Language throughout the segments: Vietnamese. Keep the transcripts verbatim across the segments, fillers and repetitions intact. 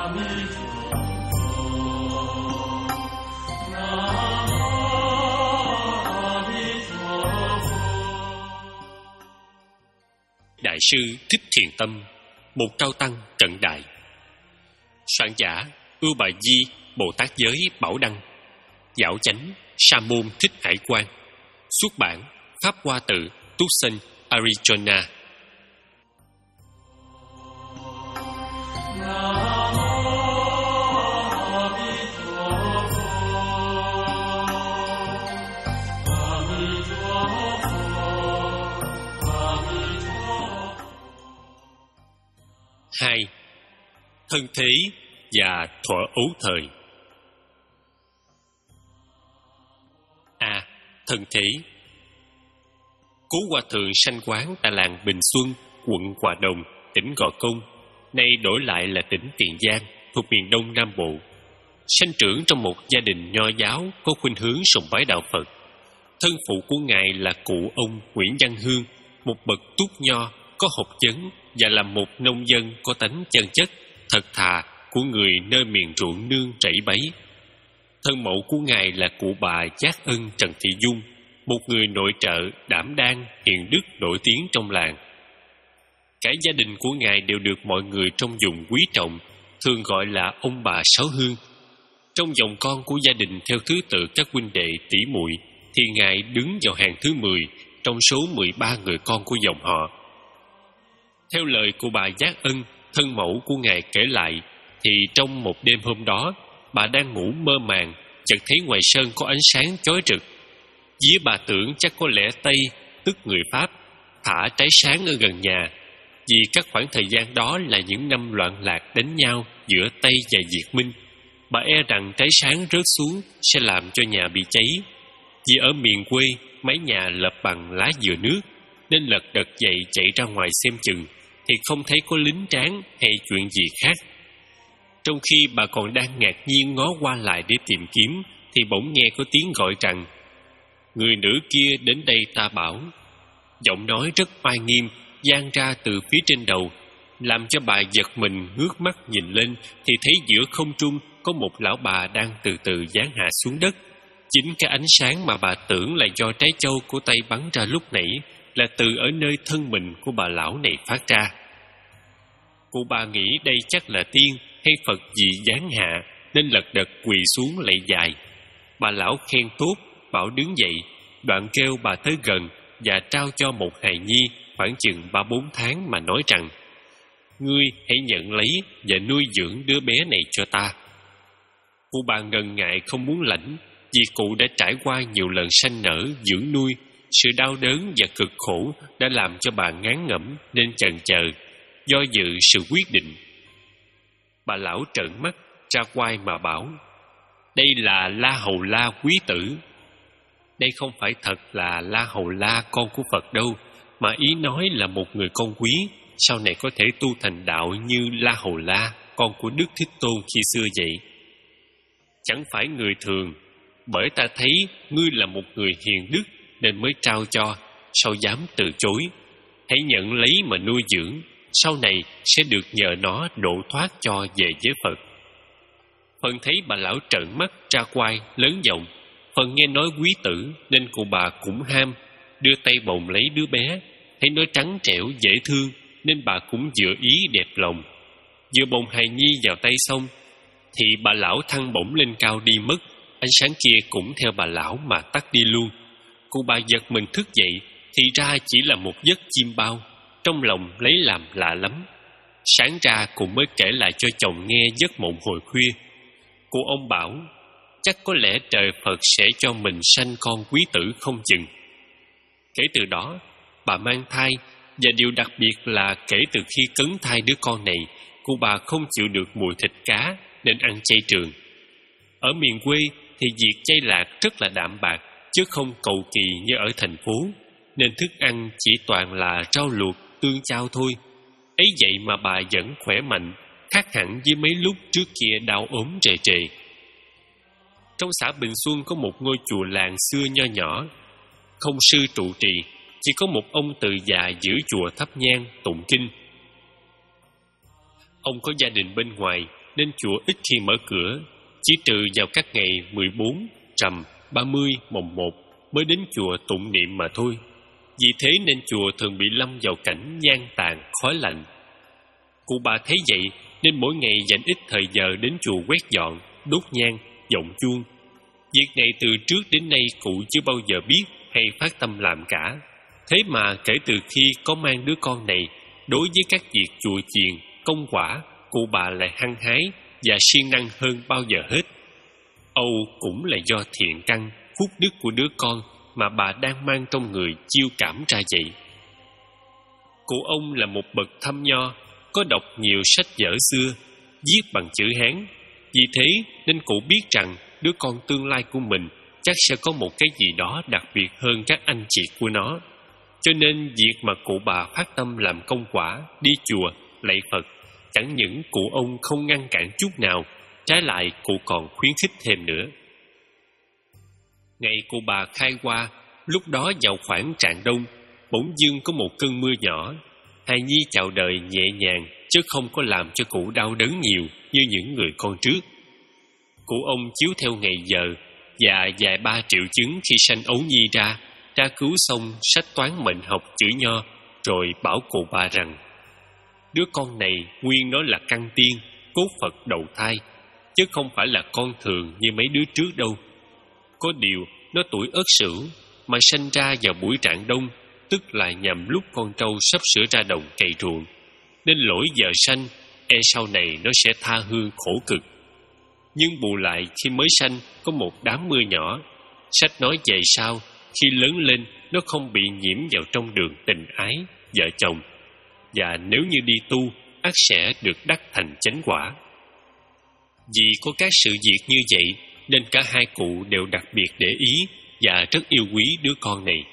Đại sư Thích Thiền Tâm, một cao tăng cận đại. Soạn giả Ưu Bà Di Bồ Tát Giới Bảo Đăng. Giảo chánh Sa môn Thích Hải Quan. Xuất bản Pháp Hoa Tự, Tucson, Arizona. Hai. Thân thế và thuở ấu thời. A. Thân thế. Cố Hòa Thượng sanh quán tại làng Bình Xuân, quận Hòa Đồng, tỉnh Gò Công, nay đổi lại là tỉnh Tiền Giang, thuộc miền Đông Nam Bộ. Sanh trưởng trong một gia đình nho giáo có khuynh hướng sùng bái đạo Phật. Thân phụ của ngài là cụ ông Nguyễn Văn Hương, một bậc túc nho có học vấn và là một nông dân có tánh chân chất, thật thà của người nơi miền ruộng nương rẫy bấy. Thân mẫu của ngài là cụ bà Giác Ân Trần Thị Dung, một người nội trợ đảm đang, hiền đức nổi tiếng trong làng. Cả gia đình của ngài đều được mọi người trong vùng quý trọng, thường gọi là ông bà Sáu Hương. Trong dòng con của gia đình theo thứ tự các huynh đệ tỷ muội, thì ngài đứng vào hàng thứ mười trong số mười ba người con của dòng họ. Theo lời của bà Giác Ân, thân mẫu của ngài kể lại, thì trong một đêm hôm đó, bà đang ngủ mơ màng, chợt thấy ngoài sân có ánh sáng chói rực. Vía bà tưởng chắc có lẽ Tây, tức người Pháp, thả trái sáng ở gần nhà, vì các khoảng thời gian đó là những năm loạn lạc đánh nhau giữa Tây và Việt Minh. Bà e rằng trái sáng rớt xuống sẽ làm cho nhà bị cháy. Vì ở miền quê, mái nhà lợp bằng lá dừa nước, nên lật đật dậy chạy ra ngoài xem chừng, thì không thấy có lính tráng hay chuyện gì khác. Trong khi bà còn đang ngạc nhiên ngó qua lại để tìm kiếm, thì bỗng nghe có tiếng gọi rằng: "Người nữ kia đến đây ta bảo." Giọng nói rất oai nghiêm vang ra từ phía trên đầu, làm cho bà giật mình ngước mắt nhìn lên, thì thấy giữa không trung có một lão bà đang từ từ giáng hạ xuống đất. Chính cái ánh sáng mà bà tưởng là do trái châu của tay bắn ra lúc nãy là từ ở nơi thân mình của bà lão này phát ra. Cụ bà nghĩ đây chắc là tiên hay Phật gì giáng hạ, nên lật đật quỳ xuống lạy dài. Bà lão khen tốt, bảo đứng dậy, đoạn kêu bà tới gần và trao cho một hài nhi khoảng chừng ba bốn tháng mà nói rằng: "Ngươi hãy nhận lấy và nuôi dưỡng đứa bé này cho ta." Cụ bà ngần ngại không muốn lãnh, vì cụ đã trải qua nhiều lần sanh nở dưỡng nuôi. Sự đau đớn và cực khổ đã làm cho bà ngán ngẩm, nên chần chờ, do dự sự quyết định. Bà lão trợn mắt ra quai mà bảo: "Đây là La Hầu La quý tử." Đây không phải thật là La Hầu La con của Phật đâu, mà ý nói là một người con quý, sau này có thể tu thành đạo như La Hầu La con của Đức Thích Tôn khi xưa vậy. Chẳng phải người thường, bởi ta thấy ngươi là một người hiền đức nên mới trao cho, sao dám từ chối. Hãy nhận lấy mà nuôi dưỡng, sau này sẽ được nhờ nó độ thoát cho về với Phật. Phần thấy bà lão trợn mắt ra quai lớn giọng, phần nghe nói quý tử nên cụ bà cũng ham, đưa tay bồng lấy đứa bé. Thấy nó trắng trẻo dễ thương nên bà cũng vừa ý đẹp lòng. Vừa bồng hài nhi vào tay xong, thì bà lão thăng bổng lên cao đi mất. Ánh sáng kia cũng theo bà lão mà tắt đi luôn. Cụ bà giật mình thức dậy, thì ra chỉ là một giấc chim bao. Trong lòng lấy làm lạ lắm. Sáng ra cụ mới kể lại cho chồng nghe giấc mộng hồi khuya. Cụ ông bảo chắc có lẽ trời Phật sẽ cho mình sanh con quý tử không chừng. Kể từ đó bà mang thai, và điều đặc biệt là kể từ khi cấn thai đứa con này, cụ bà không chịu được mùi thịt cá nên ăn chay trường. Ở miền quê thì việc chay lạc rất là đạm bạc, chứ không cầu kỳ như ở thành phố, nên thức ăn chỉ toàn là rau luộc, tương chao thôi. Ấy vậy mà bà vẫn khỏe mạnh, khác hẳn với mấy lúc trước kia đau ốm rề rề. Trong xã Bình Xuân có một ngôi chùa làng xưa nho nhỏ, không sư trụ trì, chỉ có một ông từ già giữ chùa thắp nhang tụng kinh. Ông có gia đình bên ngoài, nên chùa ít khi mở cửa, chỉ trừ vào các ngày mười bốn, rằm, ba mươi, mồng một mới đến chùa tụng niệm mà thôi. Vì thế nên chùa thường bị lâm vào cảnh nhang tàn, khói lạnh. Cụ bà thấy vậy nên mỗi ngày dành ít thời giờ đến chùa quét dọn, đốt nhang, vọng chuông. Việc này từ trước đến nay cụ chưa bao giờ biết hay phát tâm làm cả. Thế mà kể từ khi có mang đứa con này, đối với các việc chùa chiền, công quả, cụ bà lại hăng hái và siêng năng hơn bao giờ hết. Âu cũng là do thiện căn, phúc đức của đứa con mà bà đang mang trong người chiêu cảm ra vậy. Cụ ông là một bậc thâm nho, có đọc nhiều sách vở xưa, viết bằng chữ Hán. Vì thế nên cụ biết rằng đứa con tương lai của mình chắc sẽ có một cái gì đó đặc biệt hơn các anh chị của nó. Cho nên việc mà cụ bà phát tâm làm công quả, đi chùa, lạy Phật, chẳng những cụ ông không ngăn cản chút nào, trái lại cụ còn khuyến khích thêm nữa. Ngày cụ bà khai qua, lúc đó vào khoảng rạng đông, bỗng dưng có một cơn mưa nhỏ. Hài nhi chào đời nhẹ nhàng, chứ không có làm cho cụ đau đớn nhiều như những người con trước. Cụ ông chiếu theo ngày giờ và vài ba triệu chứng khi sanh ấu nhi ra, tra cứu xong sách toán mệnh học chữ nho, rồi bảo cụ bà rằng đứa con này nguyên nó là căn tiên, cốt Phật đầu thai, chứ không phải là con thường như mấy đứa trước đâu. Có điều nó tuổi Ất Sửu mà sanh ra vào buổi rạng đông, tức là nhằm lúc con trâu sắp sửa ra đồng cày ruộng, nên lỗi giờ sanh, e sau này nó sẽ tha hương khổ cực. Nhưng bù lại khi mới sanh có một đám mưa nhỏ, sách nói về sau khi lớn lên nó không bị nhiễm vào trong đường tình ái vợ chồng, và nếu như đi tu ắt sẽ được đắc thành chánh quả. Vì có các sự việc như vậy nên cả hai cụ đều đặc biệt để ý và rất yêu quý đứa con này.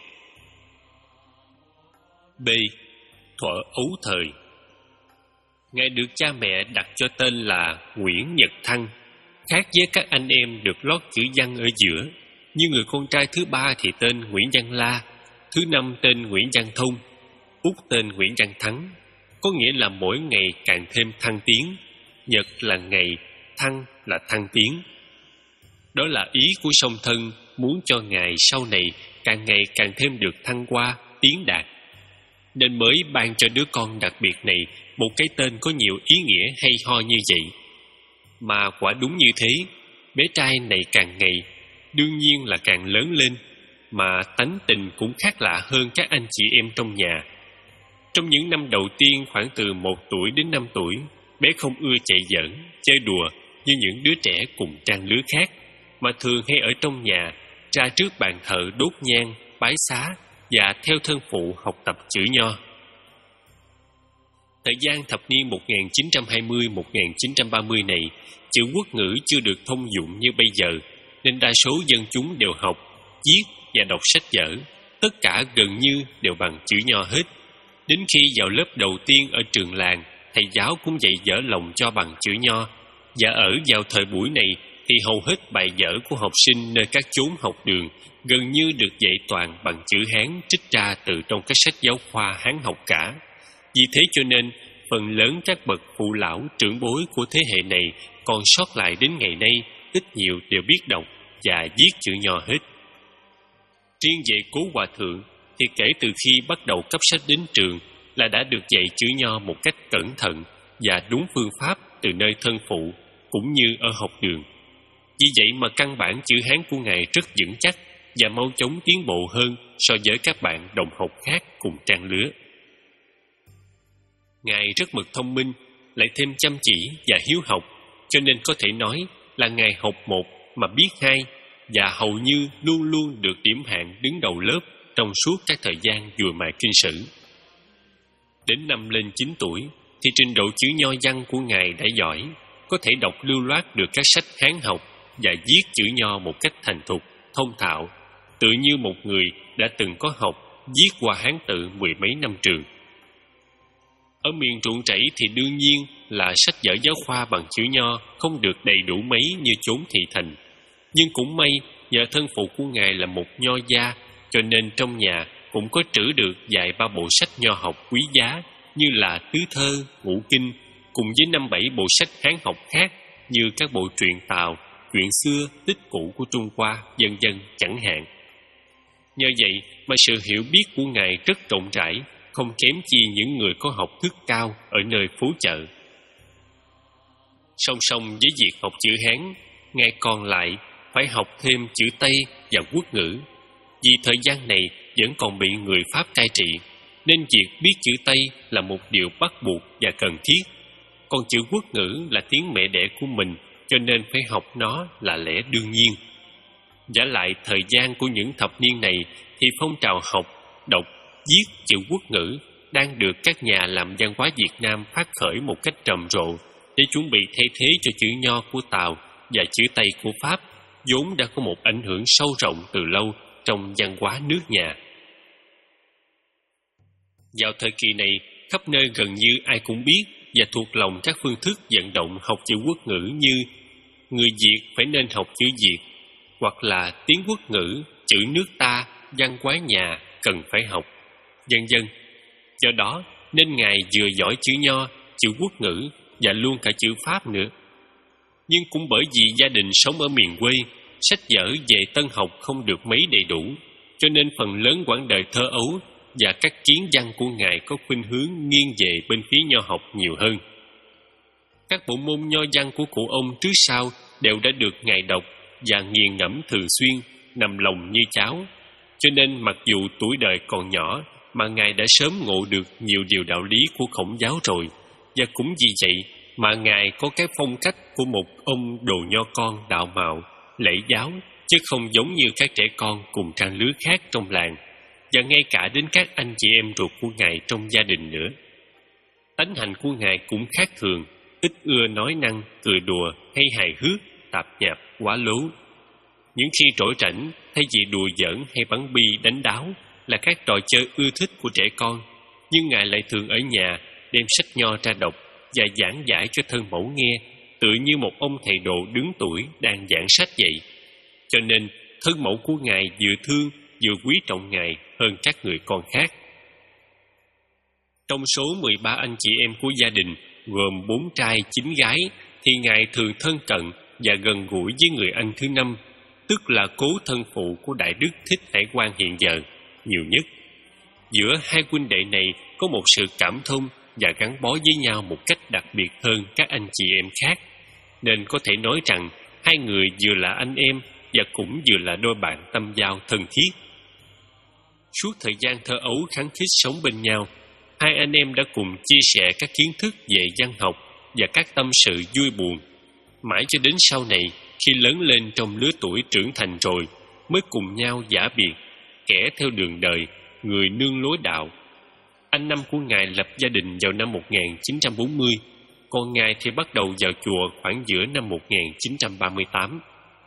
B. Thuở ấu thời. Ngài được cha mẹ đặt cho tên là Nguyễn Nhật Thăng, khác với các anh em được lót chữ Văn ở giữa. Như người con trai thứ ba thì tên Nguyễn Văn La, thứ năm tên Nguyễn Văn Thông, út tên Nguyễn Văn Thắng, có nghĩa là mỗi ngày càng thêm thăng tiến. Nhật là ngày, Thăng là thăng tiến. Đó là ý của song thân muốn cho ngài sau này càng ngày càng thêm được thăng hoa, tiến đạt, nên mới ban cho đứa con đặc biệt này một cái tên có nhiều ý nghĩa hay ho như vậy. Mà quả đúng như thế, bé trai này càng ngày đương nhiên là càng lớn lên, mà tánh tình cũng khác lạ hơn các anh chị em trong nhà. Trong những năm đầu tiên, khoảng từ một tuổi đến năm tuổi, bé không ưa chạy giỡn, chơi đùa như những đứa trẻ cùng trang lứa khác, mà thường hay ở trong nhà, ra trước bàn thờ đốt nhang, bái xá và theo thân phụ học tập chữ nho. Thời gian thập niên một nghìn chín trăm hai mươi đến một nghìn chín trăm ba mươi này, chữ quốc ngữ chưa được thông dụng như bây giờ, nên đa số dân chúng đều học, viết và đọc sách vở, tất cả gần như đều bằng chữ nho hết. Đến khi vào lớp đầu tiên ở trường làng, thầy giáo cũng dạy dở lòng cho bằng chữ nho, và ở vào thời buổi này thì hầu hết bài vở của học sinh nơi các chốn học đường gần như được dạy toàn bằng chữ Hán trích ra từ trong các sách giáo khoa Hán học cả. Vì thế cho nên phần lớn các bậc phụ lão trưởng bối của thế hệ này còn sót lại đến ngày nay ít nhiều đều biết đọc và viết chữ nho hết. Riêng về Cố Hòa Thượng thì kể từ khi bắt đầu cấp sách đến trường là đã được dạy chữ nho một cách cẩn thận và đúng phương pháp từ nơi thân phụ cũng như ở học đường. Vì vậy mà căn bản chữ Hán của ngài rất vững chắc và mau chóng tiến bộ hơn so với các bạn đồng học khác cùng trang lứa. Ngài rất mực thông minh, lại thêm chăm chỉ và hiếu học, cho nên có thể nói là ngài học một mà biết hai, và hầu như luôn luôn được điểm hạng đứng đầu lớp trong suốt các thời gian dùi mài kinh sử. Đến năm lên chín tuổi thì trình độ chữ nho văn của ngài đã giỏi, có thể đọc lưu loát được các sách Hán học và viết chữ nho một cách thành thục, thông thạo, tự như một người đã từng có học, viết qua Hán tự mười mấy năm trường. Ở miền ruộng rẫy thì đương nhiên là sách vở giáo khoa bằng chữ nho không được đầy đủ mấy như chốn thị thành. Nhưng cũng may nhờ thân phụ của ngài là một nho gia, cho nên trong nhà cũng có trữ được vài ba bộ sách nho học quý giá như là Tứ Thơ, Ngũ Kinh, cùng với năm bảy bộ sách Hán học khác như các bộ truyện Tào, chuyện xưa, tích cũ của Trung Hoa, vân vân chẳng hạn. Nhờ vậy mà sự hiểu biết của Ngài rất rộng rãi, không kém chi những người có học thức cao ở nơi phố chợ. Song song với việc học chữ Hán, Ngài còn lại phải học thêm chữ Tây và quốc ngữ. Vì thời gian này vẫn còn bị người Pháp cai trị, nên việc biết chữ Tây là một điều bắt buộc và cần thiết. Còn chữ quốc ngữ là tiếng mẹ đẻ của mình, cho nên phải học nó là lẽ đương nhiên. Vả lại thời gian của những thập niên này thì phong trào học, đọc, viết chữ quốc ngữ đang được các nhà làm văn hóa Việt Nam phát khởi một cách trầm rộ để chuẩn bị thay thế cho chữ Nho của Tàu và chữ Tây của Pháp, vốn đã có một ảnh hưởng sâu rộng từ lâu trong văn hóa nước nhà. Vào thời kỳ này, khắp nơi gần như ai cũng biết và thuộc lòng các phương thức vận động học chữ quốc ngữ như người Việt phải nên học chữ Việt, hoặc là tiếng quốc ngữ, chữ nước ta, văn hóa nhà cần phải học, vân vân. Do đó nên Ngài vừa giỏi chữ Nho, chữ quốc ngữ và luôn cả chữ Pháp nữa. Nhưng cũng bởi vì gia đình sống ở miền quê, sách vở về tân học không được mấy đầy đủ, cho nên phần lớn quãng đời thơ ấu và các kiến văn của Ngài có khuynh hướng nghiêng về bên phía nho học nhiều hơn. Các bộ môn nho văn của cụ ông trước sau đều đã được Ngài đọc và nghiền ngẫm thường xuyên, nằm lòng như cháo. Cho nên mặc dù tuổi đời còn nhỏ mà Ngài đã sớm ngộ được nhiều điều đạo lý của Khổng giáo rồi, và cũng vì vậy mà Ngài có cái phong cách của một ông đồ nho con đạo mạo, lễ giáo, chứ không giống như các trẻ con cùng trang lứa khác trong làng, và ngay cả đến các anh chị em ruột của Ngài trong gia đình nữa. Tánh hành của Ngài cũng khác thường, ít ưa nói năng, cười đùa hay hài hước, tạp nhạp, quá lố. Những khi trỗi rảnh, thay vì đùa giỡn hay bắn bi đánh đáo là các trò chơi ưa thích của trẻ con, nhưng Ngài lại thường ở nhà đem sách nho ra đọc và giảng giải cho thân mẫu nghe, tựa như một ông thầy độ đứng tuổi đang giảng sách vậy. Cho nên thân mẫu của Ngài vừa thương vừa quý trọng Ngài hơn các người con khác. Trong số mười ba anh chị em của gia đình, gồm bốn trai chín gái, thì Ngài thường thân cận và gần gũi với người anh thứ năm, tức là cố thân phụ của Đại Đức Thích Hải Quang hiện giờ, nhiều nhất. Giữa hai huynh đệ này có một sự cảm thông và gắn bó với nhau một cách đặc biệt hơn các anh chị em khác, nên có thể nói rằng hai người vừa là anh em và cũng vừa là đôi bạn tâm giao thân thiết. Suốt thời gian thơ ấu khăng khít sống bên nhau, hai anh em đã cùng chia sẻ các kiến thức về văn học và các tâm sự vui buồn, mãi cho đến sau này khi lớn lên trong lứa tuổi trưởng thành rồi mới cùng nhau giã biệt, kẻ theo đường đời, người nương lối đạo. Anh năm của Ngài lập gia đình vào năm một nghìn chín trăm bốn mươi, còn Ngài thì bắt đầu vào chùa khoảng giữa năm một nghìn chín trăm ba mươi tám.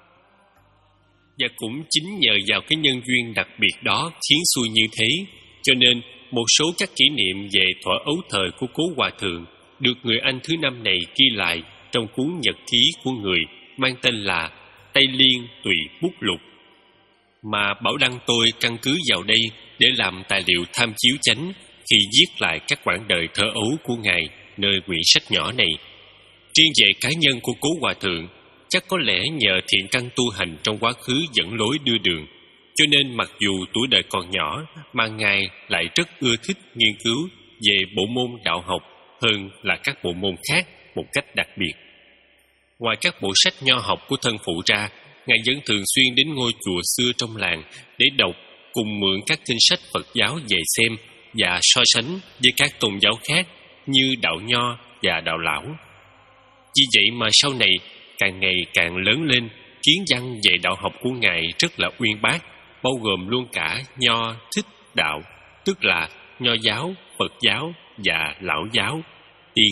Và cũng chính nhờ vào cái nhân duyên đặc biệt đó khiến xuôi như thế, cho nên một số các kỷ niệm về thuở ấu thời của cố hòa thượng được người anh thứ năm này ghi lại trong cuốn nhật ký của người mang tên là Tây Liên Tùy Bút Lục, mà Bảo Đăng tôi căn cứ vào đây để làm tài liệu tham chiếu chánh khi viết lại các quãng đời thơ ấu của Ngài nơi quyển sách nhỏ này. Riêng về cá nhân của cố hòa thượng, chắc có lẽ nhờ thiện căn tu hành trong quá khứ dẫn lối đưa đường, cho nên mặc dù tuổi đời còn nhỏ mà Ngài lại rất ưa thích nghiên cứu về bộ môn đạo học hơn là các bộ môn khác một cách đặc biệt. Ngoài các bộ sách nho học của thân phụ ra, Ngài vẫn thường xuyên đến ngôi chùa xưa trong làng để đọc, cùng mượn các kinh sách Phật giáo về xem và so sánh với các tôn giáo khác như đạo Nho và đạo Lão. Vì vậy mà sau này càng ngày càng lớn lên, kiến văn về đạo học của Ngài rất là uyên bác, bao gồm luôn cả Nho, Thích, Đạo, tức là Nho giáo, Phật giáo và Lão giáo, Tiên.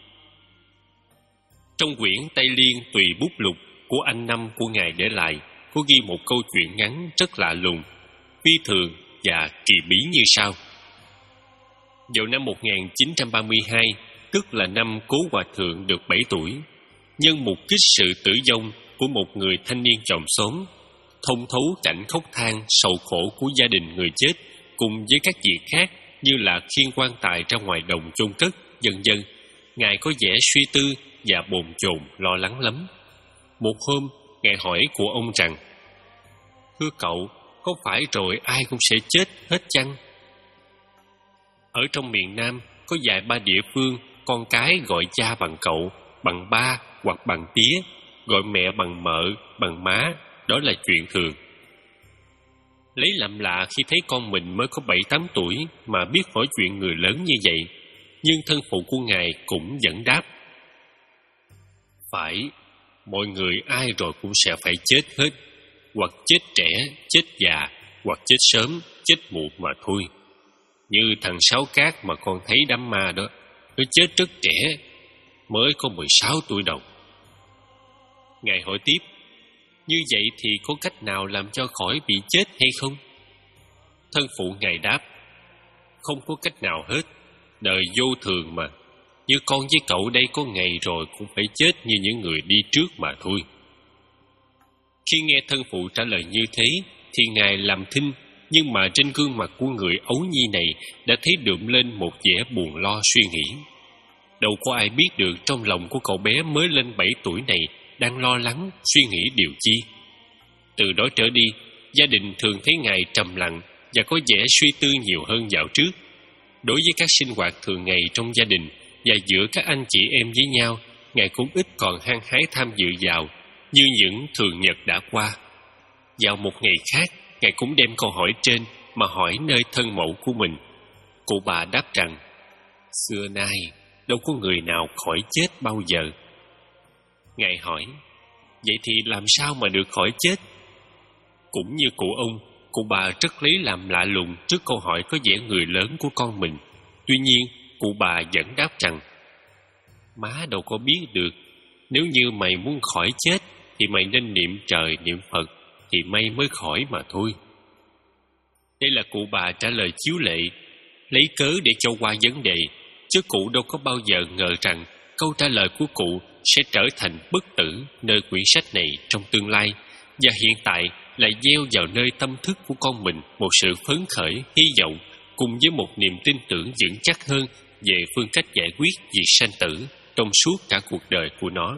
Trong quyển Tây Liên Tùy Bút Lục của anh năm của Ngài để lại có ghi một câu chuyện ngắn rất lạ lùng, phi thường và kỳ bí như sau. Vào năm một nghìn chín trăm ba mươi hai, tức là năm cố hòa thượng được bảy tuổi, nhân mục kích sự tử vong của một người thanh niên chòm xóm, thông thấu cảnh khóc than sầu khổ của gia đình người chết, cùng với các việc khác như là khiêng quan tài ra ngoài đồng chôn cất, vân vân, Ngài có vẻ suy tư và bồn chồn lo lắng lắm. Một hôm, Ngài hỏi của ông rằng: "Thưa cậu, có phải rồi ai cũng sẽ chết hết chăng?" Ở trong miền Nam có vài ba địa phương con cái gọi cha bằng cậu, bằng ba hoặc bằng tía, gọi mẹ bằng mợ, bằng má, đó là chuyện thường. Lấy làm lạ khi thấy con mình mới có bảy tám tuổi mà biết hỏi chuyện người lớn như vậy, nhưng thân phụ của Ngài cũng vẫn đáp: "Phải, mọi người ai rồi cũng sẽ phải chết hết, hoặc chết trẻ, chết già, hoặc chết sớm, chết muộn mà thôi. Như thằng Sáu Cát mà con thấy đám ma đó, nó chết rất trẻ, mới có mười sáu tuổi đầu." Ngài hỏi tiếp: "Như vậy thì có cách nào làm cho khỏi bị chết hay không?" Thân phụ Ngài đáp: "Không có cách nào hết, đời vô thường mà. Như con với cậu đây có ngày rồi cũng phải chết như những người đi trước mà thôi." Khi nghe thân phụ trả lời như thế thì Ngài làm thinh, nhưng mà trên gương mặt của người ấu nhi này đã thấy đượm lên một vẻ buồn lo suy nghĩ. Đâu có ai biết được trong lòng của cậu bé mới lên bảy tuổi này đang lo lắng, suy nghĩ điều chi. Từ đó trở đi, gia đình thường thấy Ngài trầm lặng và có vẻ suy tư nhiều hơn dạo trước. Đối với các sinh hoạt thường ngày trong gia đình và giữa các anh chị em với nhau, Ngài cũng ít còn hăng hái tham dự vào như những thường nhật đã qua. Vào một ngày khác, Ngài cũng đem câu hỏi trên mà hỏi nơi thân mẫu của mình. Cụ bà đáp rằng: "Xưa nay đâu có người nào khỏi chết bao giờ." Ngài hỏi: "Vậy thì làm sao mà được khỏi chết?" Cũng như cụ ông, cụ bà rất lấy làm lạ lùng trước câu hỏi có vẻ người lớn của con mình. Tuy nhiên, cụ bà vẫn đáp rằng: "Má đâu có biết được. Nếu như mày muốn khỏi chết thì mày nên niệm trời niệm Phật, thì may mới khỏi mà thôi." Đây là cụ bà trả lời chiếu lệ, lấy cớ để cho qua vấn đề, chứ cụ đâu có bao giờ ngờ rằng câu trả lời của cụ sẽ trở thành bất tử nơi quyển sách này trong tương lai, và hiện tại lại gieo vào nơi tâm thức của con mình một sự phấn khởi, hy vọng cùng với một niềm tin tưởng vững chắc hơn về phương cách giải quyết việc sanh tử trong suốt cả cuộc đời của nó.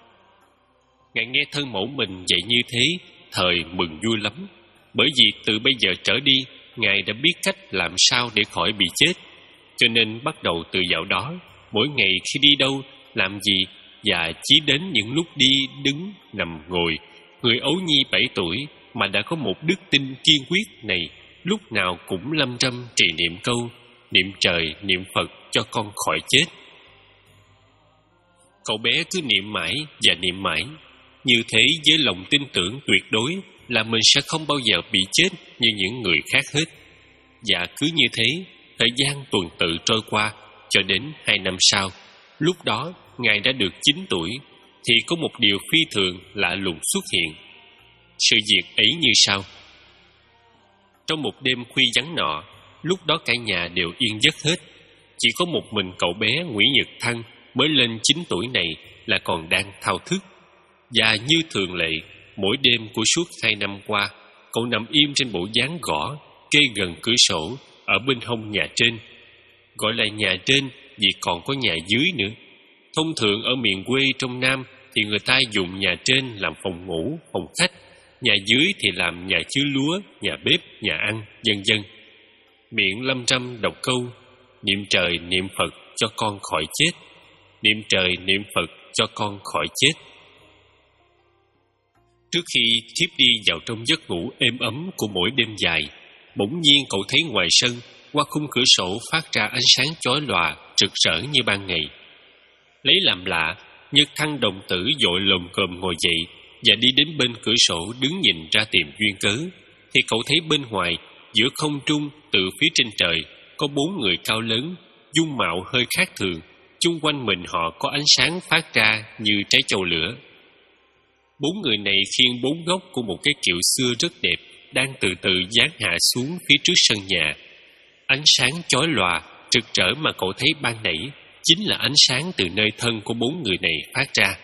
Ngài nghe thân mẫu mình dạy như thế, thời mừng vui lắm, bởi vì từ bây giờ trở đi, Ngài đã biết cách làm sao để khỏi bị chết. Cho nên bắt đầu từ dạo đó, mỗi ngày khi đi đâu, làm gì, và chỉ đến những lúc đi, đứng, nằm, ngồi, người ấu nhi bảy tuổi mà đã có một đức tin kiên quyết này, lúc nào cũng lâm râm trì niệm câu: "Niệm trời, niệm Phật cho con khỏi chết." Cậu bé cứ niệm mãi và niệm mãi, như thế với lòng tin tưởng tuyệt đối là mình sẽ không bao giờ bị chết như những người khác hết. Và cứ như thế, thời gian tuần tự trôi qua, cho đến hai năm sau, lúc đó Ngài đã được chín tuổi, thì có một điều phi thường lạ lùng xuất hiện. Sự việc ấy như sau. Trong một đêm khuya vắng nọ, lúc đó cả nhà đều yên giấc hết, chỉ có một mình cậu bé Nguyễn Nhật Thăng mới lên chín tuổi này là còn đang thao thức. Và như thường lệ, mỗi đêm của suốt hai năm qua, cậu nằm im trên bộ ván gõ kê gần cửa sổ ở bên hông nhà trên. Gọi là nhà trên vì còn có nhà dưới nữa. Thông thường ở miền quê trong Nam thì người ta dùng nhà trên làm phòng ngủ, phòng khách, nhà dưới thì làm nhà chứa lúa, nhà bếp, nhà ăn, vân vân. Miệng lâm râm đọc câu: "Niệm trời niệm Phật cho con khỏi chết, niệm trời niệm Phật cho con khỏi chết." Trước khi thiếp đi vào trong giấc ngủ êm ấm của mỗi đêm dài, bỗng nhiên cậu thấy ngoài sân, qua khung cửa sổ phát ra ánh sáng chói lòa, rực rỡ như ban ngày. Lấy làm lạ, Nhật Thăng đồng tử vội lồm cồm ngồi dậy và đi đến bên cửa sổ đứng nhìn ra tìm duyên cớ, thì cậu thấy bên ngoài, giữa không trung từ phía trên trời, có bốn người cao lớn, dung mạo hơi khác thường. Chung quanh mình họ có ánh sáng phát ra như trái châu lửa. Bốn người này khiêng bốn gốc của một cái kiệu xưa rất đẹp, đang từ từ giáng hạ xuống phía trước sân nhà. Ánh sáng chói lòa, rực rỡ mà cậu thấy ban nãy chính là ánh sáng từ nơi thân của bốn người này phát ra.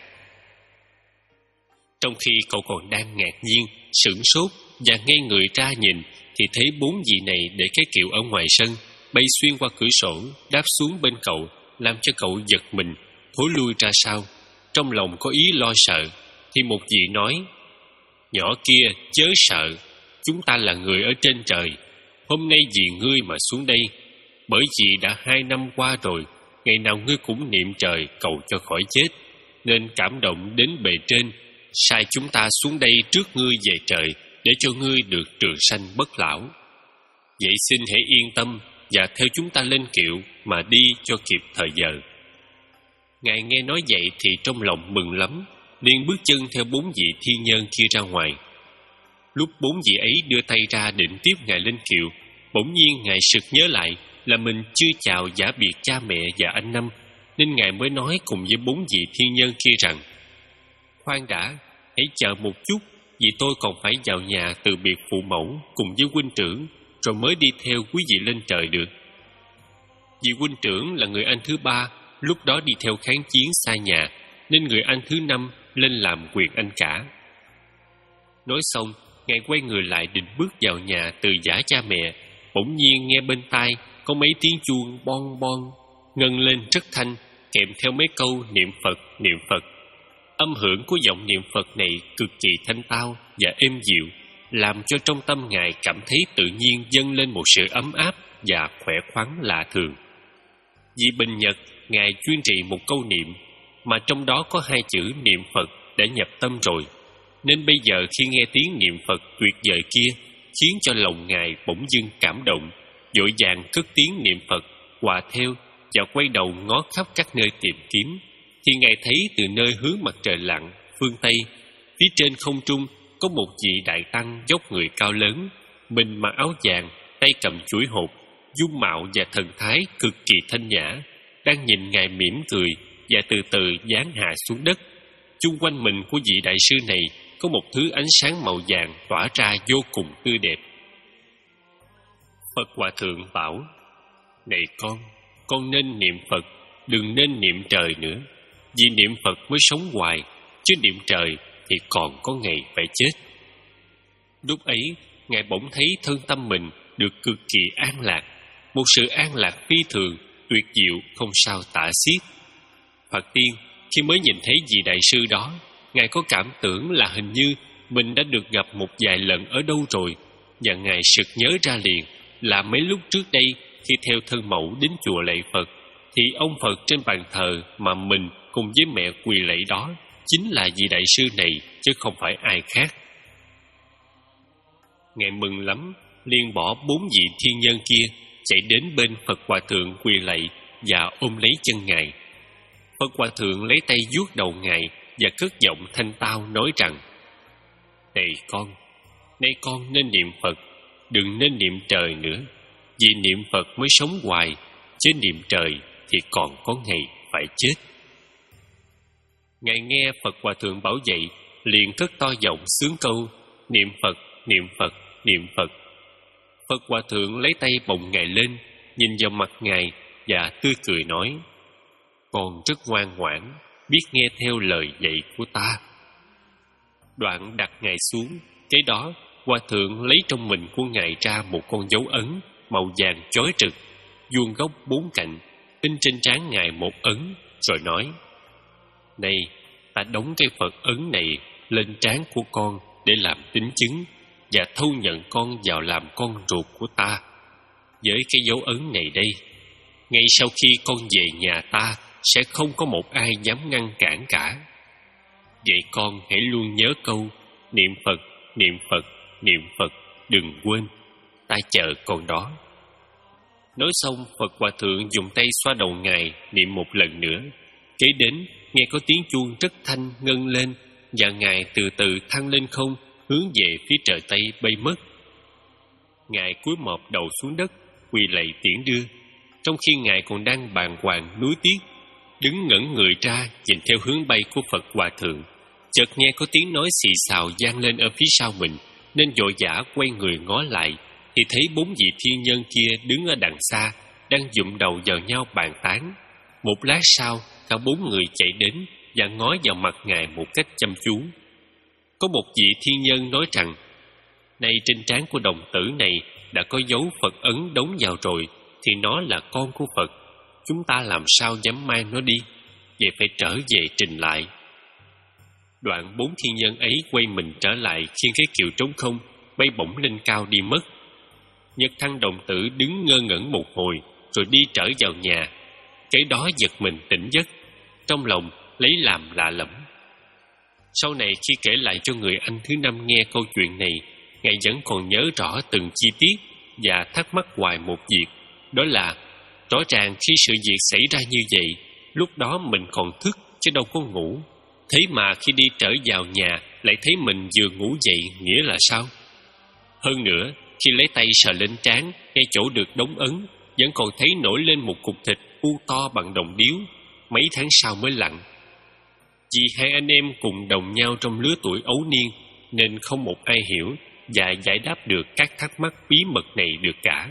Trong khi cậu còn đang ngạc nhiên, sửng sốt và ngây người ra nhìn, thì thấy bốn vị này để cái kiệu ở ngoài sân, bay xuyên qua cửa sổ, đáp xuống bên cậu, làm cho cậu giật mình thối lui ra sau, trong lòng có ý lo sợ, thì một vị nói: Nhỏ kia chớ sợ, chúng ta là người ở trên trời. Hôm nay vì ngươi mà xuống đây, bởi vì đã hai năm qua rồi, ngày nào ngươi cũng niệm trời cầu cho khỏi chết, nên cảm động đến bề trên, sai chúng ta xuống đây trước ngươi về trời, để cho ngươi được trường sanh bất lão. Vậy xin hãy yên tâm và theo chúng ta lên kiệu mà đi cho kịp thời giờ. Ngài nghe nói vậy thì trong lòng mừng lắm, liền bước chân theo bốn vị thiên nhân kia ra ngoài. Lúc bốn vị ấy đưa tay ra định tiếp Ngài lên kiệu, bỗng nhiên Ngài sực nhớ lại là mình chưa chào giả biệt cha mẹ và anh Năm, nên Ngài mới nói cùng với bốn vị thiên nhân kia rằng: Khoan đã, hãy chờ một chút, vì tôi còn phải vào nhà từ biệt phụ mẫu cùng với huynh trưởng, rồi mới đi theo quý vị lên trời được. Vì huynh trưởng là người anh thứ ba, lúc đó đi theo kháng chiến xa nhà, nên người anh thứ năm lên làm quyền anh cả. Nói xong, Ngài quay người lại định bước vào nhà từ giả cha mẹ, bỗng nhiên nghe bên tai có mấy tiếng chuông bon bon ngân lên rất thanh, kèm theo mấy câu niệm Phật niệm Phật. Âm hưởng của giọng niệm Phật này cực kỳ thanh tao và êm dịu, làm cho trong tâm Ngài cảm thấy tự nhiên dâng lên một sự ấm áp và khỏe khoắn lạ thường. Vì bình nhật Ngài chuyên trì một câu niệm, mà trong đó có hai chữ niệm Phật đã nhập tâm rồi, nên bây giờ khi nghe tiếng niệm Phật tuyệt vời kia, khiến cho lòng Ngài bỗng dưng cảm động, vội vàng cất tiếng niệm Phật hòa theo và quay đầu ngó khắp các nơi tìm kiếm. Thì Ngài thấy từ nơi hướng mặt trời lặn phương Tây, phía trên không trung có một vị đại tăng dốc người cao lớn, mình mặc áo vàng, tay cầm chuỗi hộp, dung mạo và thần thái cực kỳ thanh nhã, đang nhìn Ngài mỉm cười và từ từ giáng hạ xuống đất. Chung quanh mình của vị đại sư này có một thứ ánh sáng màu vàng tỏa ra vô cùng tươi đẹp. Phật Hòa Thượng bảo: Này con, con nên niệm Phật, đừng nên niệm trời nữa. Vì niệm Phật mới sống hoài, chứ niệm trời thì còn có ngày phải chết. Lúc ấy, Ngài bỗng thấy thân tâm mình được cực kỳ an lạc, một sự an lạc phi thường, tuyệt diệu không sao tả xiết. Phật tiên, khi mới nhìn thấy vị đại sư đó, Ngài có cảm tưởng là hình như mình đã được gặp một vài lần ở đâu rồi, và Ngài sực nhớ ra liền là mấy lúc trước đây khi theo thân mẫu đến chùa lạy Phật, thì ông Phật trên bàn thờ mà mình cùng với mẹ quỳ lạy đó chính là vị đại sư này, chứ không phải ai khác. Ngài mừng lắm, liền bỏ bốn vị thiên nhân kia, chạy đến bên Phật Hòa Thượng quỳ lạy và ôm lấy chân Ngài. Phật Hòa Thượng lấy tay vuốt đầu Ngài và cất giọng thanh tao nói rằng: Này con, nay con nên niệm Phật, đừng nên niệm trời nữa. Vì niệm Phật mới sống hoài, chứ niệm trời thì còn có ngày phải chết. Ngài nghe Phật Hòa Thượng bảo vậy, liền cất to giọng xướng câu: Niệm Phật, niệm Phật, niệm Phật. Phật Hòa Thượng lấy tay bồng Ngài lên, nhìn vào mặt Ngài và tươi cười nói: Con rất ngoan ngoãn, biết nghe theo lời dạy của ta. Đoạn đặt Ngài xuống, kế đó Hòa Thượng lấy trong mình của Ngài ra một con dấu ấn màu vàng chói rực, vuông góc bốn cạnh, in trên trán Ngài một ấn, rồi nói: Này, ta đóng cái Phật ấn này lên trán của con để làm tín chứng và thâu nhận con vào làm con ruột của ta. Với cái dấu ấn này đây, ngay sau khi con về nhà ta sẽ không có một ai dám ngăn cản cả. Vậy con hãy luôn nhớ câu niệm Phật, niệm Phật, niệm Phật, đừng quên. Ta chờ con đó. Nói xong, Phật Hòa Thượng dùng tay xoa đầu Ngài niệm một lần nữa. Kế đến, nghe có tiếng chuông rất thanh ngân lên, và Ngài từ từ thăng lên không, hướng về phía trời Tây bay mất. Ngài cúi mọp đầu xuống đất, quỳ lạy tiễn đưa. Trong khi Ngài còn đang bàng hoàng nuối tiếc, đứng ngẩn người ra nhìn theo hướng bay của Phật Hòa Thượng, chợt nghe có tiếng nói xì xào vang lên ở phía sau mình, nên vội vã quay người ngó lại, thì thấy bốn vị thiên nhân kia đứng ở đằng xa, đang dụm đầu vào nhau bàn tán. Một lát sau, cả bốn người chạy đến và ngó vào mặt Ngài một cách chăm chú. Có một vị thiên nhân nói rằng: Nay trên trán của đồng tử này đã có dấu Phật ấn đóng vào rồi, thì nó là con của Phật. Chúng ta làm sao dám mang nó đi? vậy phải trở về trình lại. Đoạn bốn thiên nhân ấy quay mình trở lại, khiêng cái kiệu trống không bay bổng lên cao đi mất. Nhật Thăng đồng tử đứng ngơ ngẩn một hồi rồi đi trở vào nhà. Cái đó giật mình tỉnh giấc, trong lòng lấy làm lạ lẫm. Sau này khi kể lại cho người anh thứ năm nghe câu chuyện này, ngài vẫn còn nhớ rõ từng chi tiết và thắc mắc hoài một việc, đó là rõ ràng khi sự việc xảy ra như vậy, lúc đó mình còn thức chứ đâu có ngủ. Thế mà khi đi trở vào nhà lại thấy mình vừa ngủ dậy, nghĩa là sao? Hơn nữa, khi lấy tay sờ lên trán, ngay chỗ được đóng ấn, vẫn còn thấy nổi lên một cục thịt u to bằng đồng điếu, mấy tháng sau mới lặn. Vì hai anh em cùng đồng nhau trong lứa tuổi ấu niên, nên không một ai hiểu và giải đáp được các thắc mắc bí mật này được cả.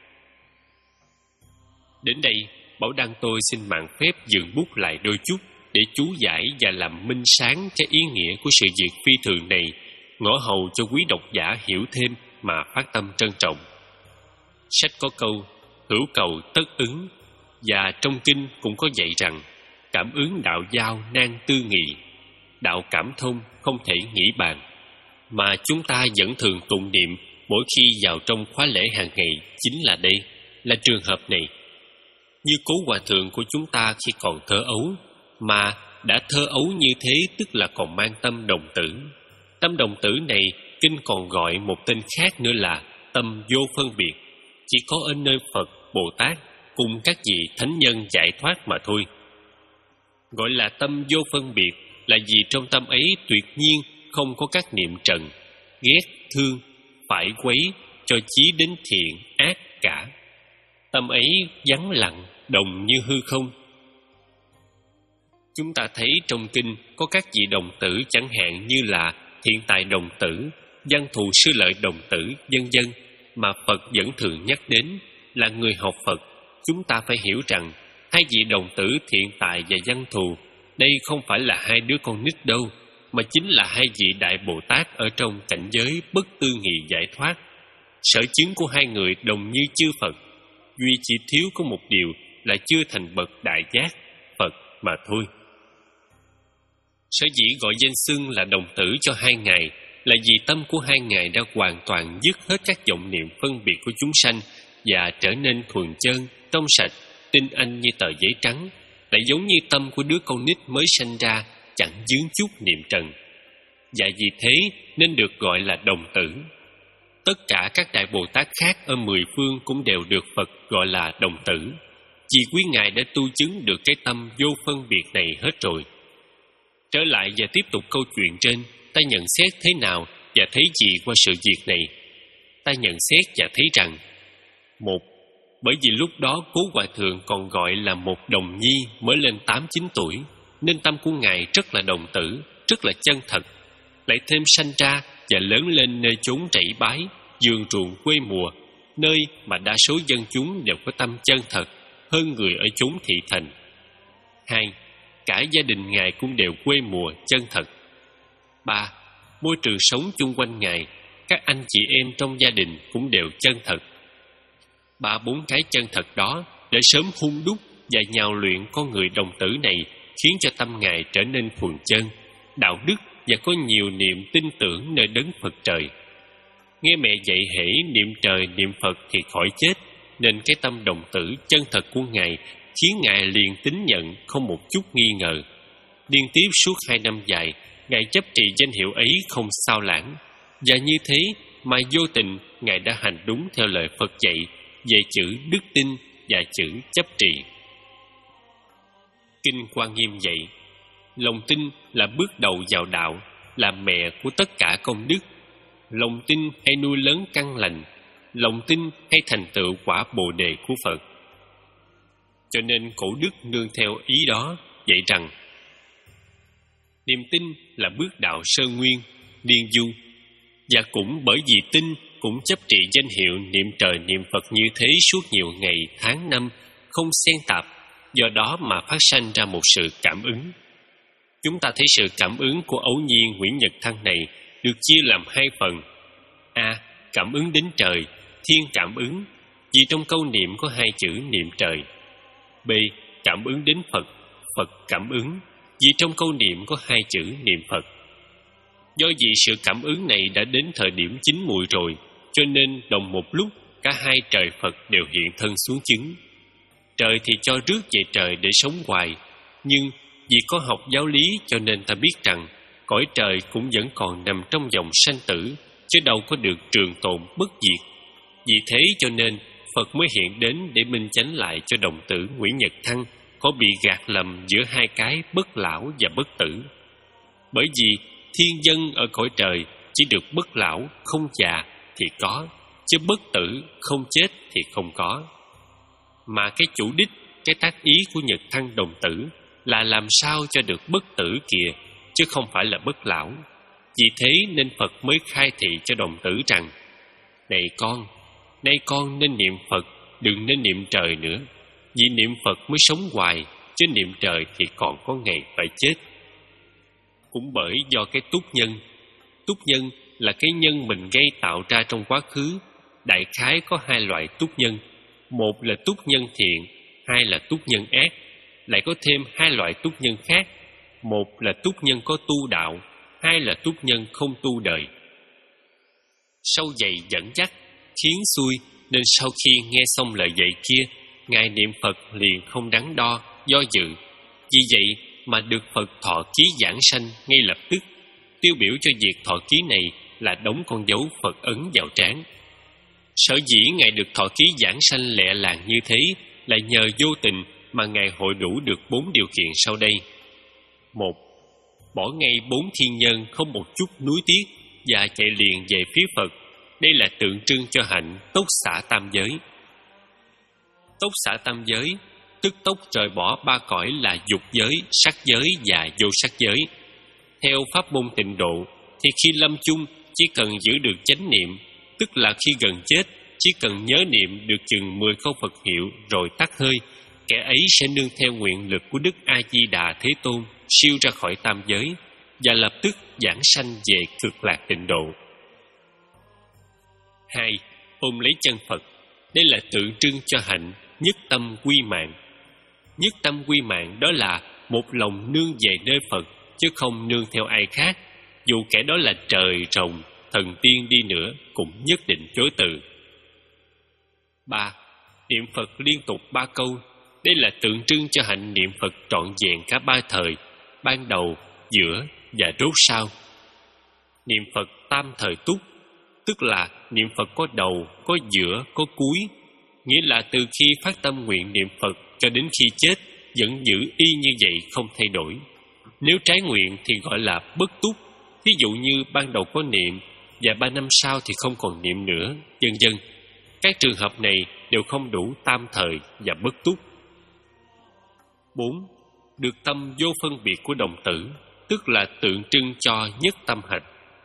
Đến đây, Bảo Đăng tôi xin mạng phép dừng bút lại đôi chút để chú giải và làm minh sáng cái ý nghĩa của sự việc phi thường này, ngõ hầu cho quý độc giả hiểu thêm mà phát tâm trân trọng. Sách có câu hữu cầu tất ứng, và trong kinh cũng có dạy rằng cảm ứng đạo giao nan tư nghị, đạo cảm thông không thể nghĩ bàn, mà chúng ta vẫn thường tụng niệm mỗi khi vào trong khóa lễ hàng ngày chính là đây, là trường hợp này. Như cố hòa thượng của chúng ta khi còn thơ ấu, mà đã thơ ấu như thế tức là còn mang tâm đồng tử. Tâm đồng tử này kinh còn gọi một tên khác nữa là tâm vô phân biệt, chỉ có ở nơi Phật, Bồ Tát cùng các vị thánh nhân giải thoát mà thôi. Gọi là tâm vô phân biệt là vì trong tâm ấy tuyệt nhiên không có các niệm trần, ghét, thương, phải quấy, cho chí đến thiện, ác cả. Tâm ấy vắng lặng, đồng như hư không. Chúng ta thấy trong kinh có các vị đồng tử chẳng hạn như là thiện tài đồng tử, văn thù sư lợi đồng tử, vân vân, mà Phật vẫn thường nhắc đến. Là người học Phật, chúng ta phải hiểu rằng hai vị đồng tử thiện tài và văn thù đây không phải là hai đứa con nít đâu, mà chính là hai vị Đại Bồ Tát ở trong cảnh giới bất tư nghị giải thoát. Sở chứng của hai người đồng như chư Phật, duy chỉ thiếu có một điều là chưa thành bậc đại giác Phật mà thôi. Sở dĩ gọi danh xưng là đồng tử cho hai ngài là vì tâm của hai ngài đã hoàn toàn dứt hết các vọng niệm phân biệt của chúng sanh và trở nên thuần chân, trong sạch, tinh anh như tờ giấy trắng, lại giống như tâm của đứa con nít mới sanh ra, chẳng vướng chút niệm trần. Và vì thế nên được gọi là đồng tử. Tất cả các Đại Bồ Tát khác ở mười phương cũng đều được Phật gọi là đồng tử, vì quý ngài đã tu chứng được cái tâm vô phân biệt này hết rồi. Trở lại và tiếp tục câu chuyện trên, ta nhận xét thế nào và thấy gì qua sự việc này? Ta nhận xét và thấy rằng: một, bởi vì lúc đó Cố Hòa Thượng còn gọi là một đồng nhi mới lên tám chín tuổi, nên tâm của ngài rất là đồng tử, rất là chân thật, lại thêm sanh ra và lớn lên nơi chốn rẫy bái, vườn ruộng quê mùa, nơi mà đa số dân chúng đều có tâm chân thật hơn người ở chốn thị thành. Hai, cả gia đình ngài cũng đều quê mùa chân thật. Ba, môi trường sống chung quanh ngài, các anh chị em trong gia đình cũng đều chân thật. Ba bốn cái chân thật đó để sớm hun đúc và nhào luyện con người đồng tử này, khiến cho tâm ngài trở nên thuần chân, đạo đức và có nhiều niềm tin tưởng nơi đấng Phật trời. Nghe mẹ dạy hễ niệm trời niệm Phật thì khỏi chết, nên cái tâm đồng tử chân thật của ngài khiến ngài liền tín nhận không một chút nghi ngờ. Liên tiếp suốt hai năm dài, ngài chấp trì danh hiệu ấy không sao lãng, và như thế mà vô tình ngài đã hành đúng theo lời Phật dạy về chữ đức tin và chữ chấp trì. Kinh Quan Nghiêm dạy: lòng tin là bước đầu vào đạo, là mẹ của tất cả công đức. Lòng tin hay nuôi lớn căn lành, lòng tin hay thành tựu quả Bồ đề của Phật. Cho nên cổ đức nương theo ý đó dạy rằng: niềm tin là bước đạo sơ nguyên, niên du, và cũng bởi vì tin cũng chấp trị danh hiệu niệm trời niệm Phật như thế suốt nhiều ngày tháng năm, không xen tạp, do đó mà phát sanh ra một sự cảm ứng. Chúng ta thấy sự cảm ứng của ấu nhi Nguyễn Nhật Thăng này được chia làm hai phần. A. Cảm ứng đến trời, thiên cảm ứng, vì trong câu niệm có hai chữ niệm trời. B. Cảm ứng đến Phật, Phật cảm ứng, vì trong câu niệm có hai chữ niệm Phật. Do vì sự cảm ứng này đã đến thời điểm chín mùi rồi, cho nên đồng một lúc cả hai trời Phật đều hiện thân xuống chứng. Trời thì cho rước về trời để sống hoài, nhưng vì có học giáo lý cho nên ta biết rằng cõi trời cũng vẫn còn nằm trong dòng sanh tử, chứ đâu có được trường tồn bất diệt. Vì thế cho nên Phật mới hiện đến để minh chánh lại cho đồng tử Nguyễn Nhật Thăng có bị gạt lầm giữa hai cái bất lão và bất tử. Bởi vì thiên dân ở cõi trời chỉ được bất lão không già thì có, chứ bất tử không chết thì không có. Mà cái chủ đích, cái tác ý của Nhật Thăng đồng tử là làm sao cho được bất tử kìa, chứ không phải là bất lão. Vì thế nên Phật mới khai thị cho đồng tử rằng: này con, nay con nên niệm Phật, đừng nên niệm trời nữa. Vì niệm Phật mới sống hoài, chứ niệm trời thì còn có ngày phải chết. Cũng bởi do cái túc nhân. Túc nhân là cái nhân mình gây tạo ra trong quá khứ. Đại khái có hai loại túc nhân. Một là túc nhân thiện, hai là túc nhân ác. Lại có thêm hai loại túc nhân khác. Một là túc nhân có tu đạo, hai là túc nhân không tu đời. Sau dạy dẫn dắt, khiến xuôi, nên sau khi nghe xong lời dạy kia, Ngài niệm Phật liền không đắn đo, do dự. Vì vậy mà được Phật thọ ký giảng sanh ngay lập tức. Tiêu biểu cho việc thọ ký này là đóng con dấu Phật ấn vào trán. Sở dĩ Ngài được thọ ký giảng sanh lẹ làng như thế là nhờ vô tình mà Ngài hội đủ được bốn điều kiện sau đây. Một, bỏ ngay bốn thiên nhân không một chút nuối tiếc và chạy liền về phía Phật. Đây là tượng trưng cho hạnh tốc xả tam giới. Tốc xả tam giới tức tốc rời bỏ ba cõi là dục giới, sắc giới và vô sắc giới. Theo pháp môn Tịnh độ thì khi lâm chung chỉ cần giữ được chánh niệm, tức là khi gần chết chỉ cần nhớ niệm được chừng mười câu Phật hiệu rồi tắt hơi, kẻ ấy sẽ nương theo nguyện lực của Đức A Di Đà Thế Tôn siêu ra khỏi tam giới và lập tức giảng sanh về cực lạc Tịnh độ. Hai, ôm lấy chân Phật. Đây là tượng trưng cho hạnh nhất tâm quy mạng. Nhất tâm quy mạng đó là một lòng nương về nơi Phật, chứ không nương theo ai khác. Dù kẻ đó là trời, rồng, thần tiên đi nữa cũng nhất định chối từ. Ba, niệm Phật liên tục ba câu. Đây là tượng trưng cho hạnh niệm Phật trọn vẹn cả ba thời, ban đầu, giữa và rốt sau. Niệm Phật tam thời túc, tức là niệm Phật có đầu, có giữa, có cuối. Nghĩa là từ khi phát tâm nguyện niệm Phật cho đến khi chết vẫn giữ y như vậy không thay đổi. Nếu trái nguyện thì gọi là bất túc. Ví dụ như ban đầu có niệm và ba năm sau thì không còn niệm nữa, vân vân. Các trường hợp này đều không đủ tam thời và bất túc. Bốn, được tâm vô phân biệt của đồng tử, tức là tượng trưng cho nhất tâm hạnh.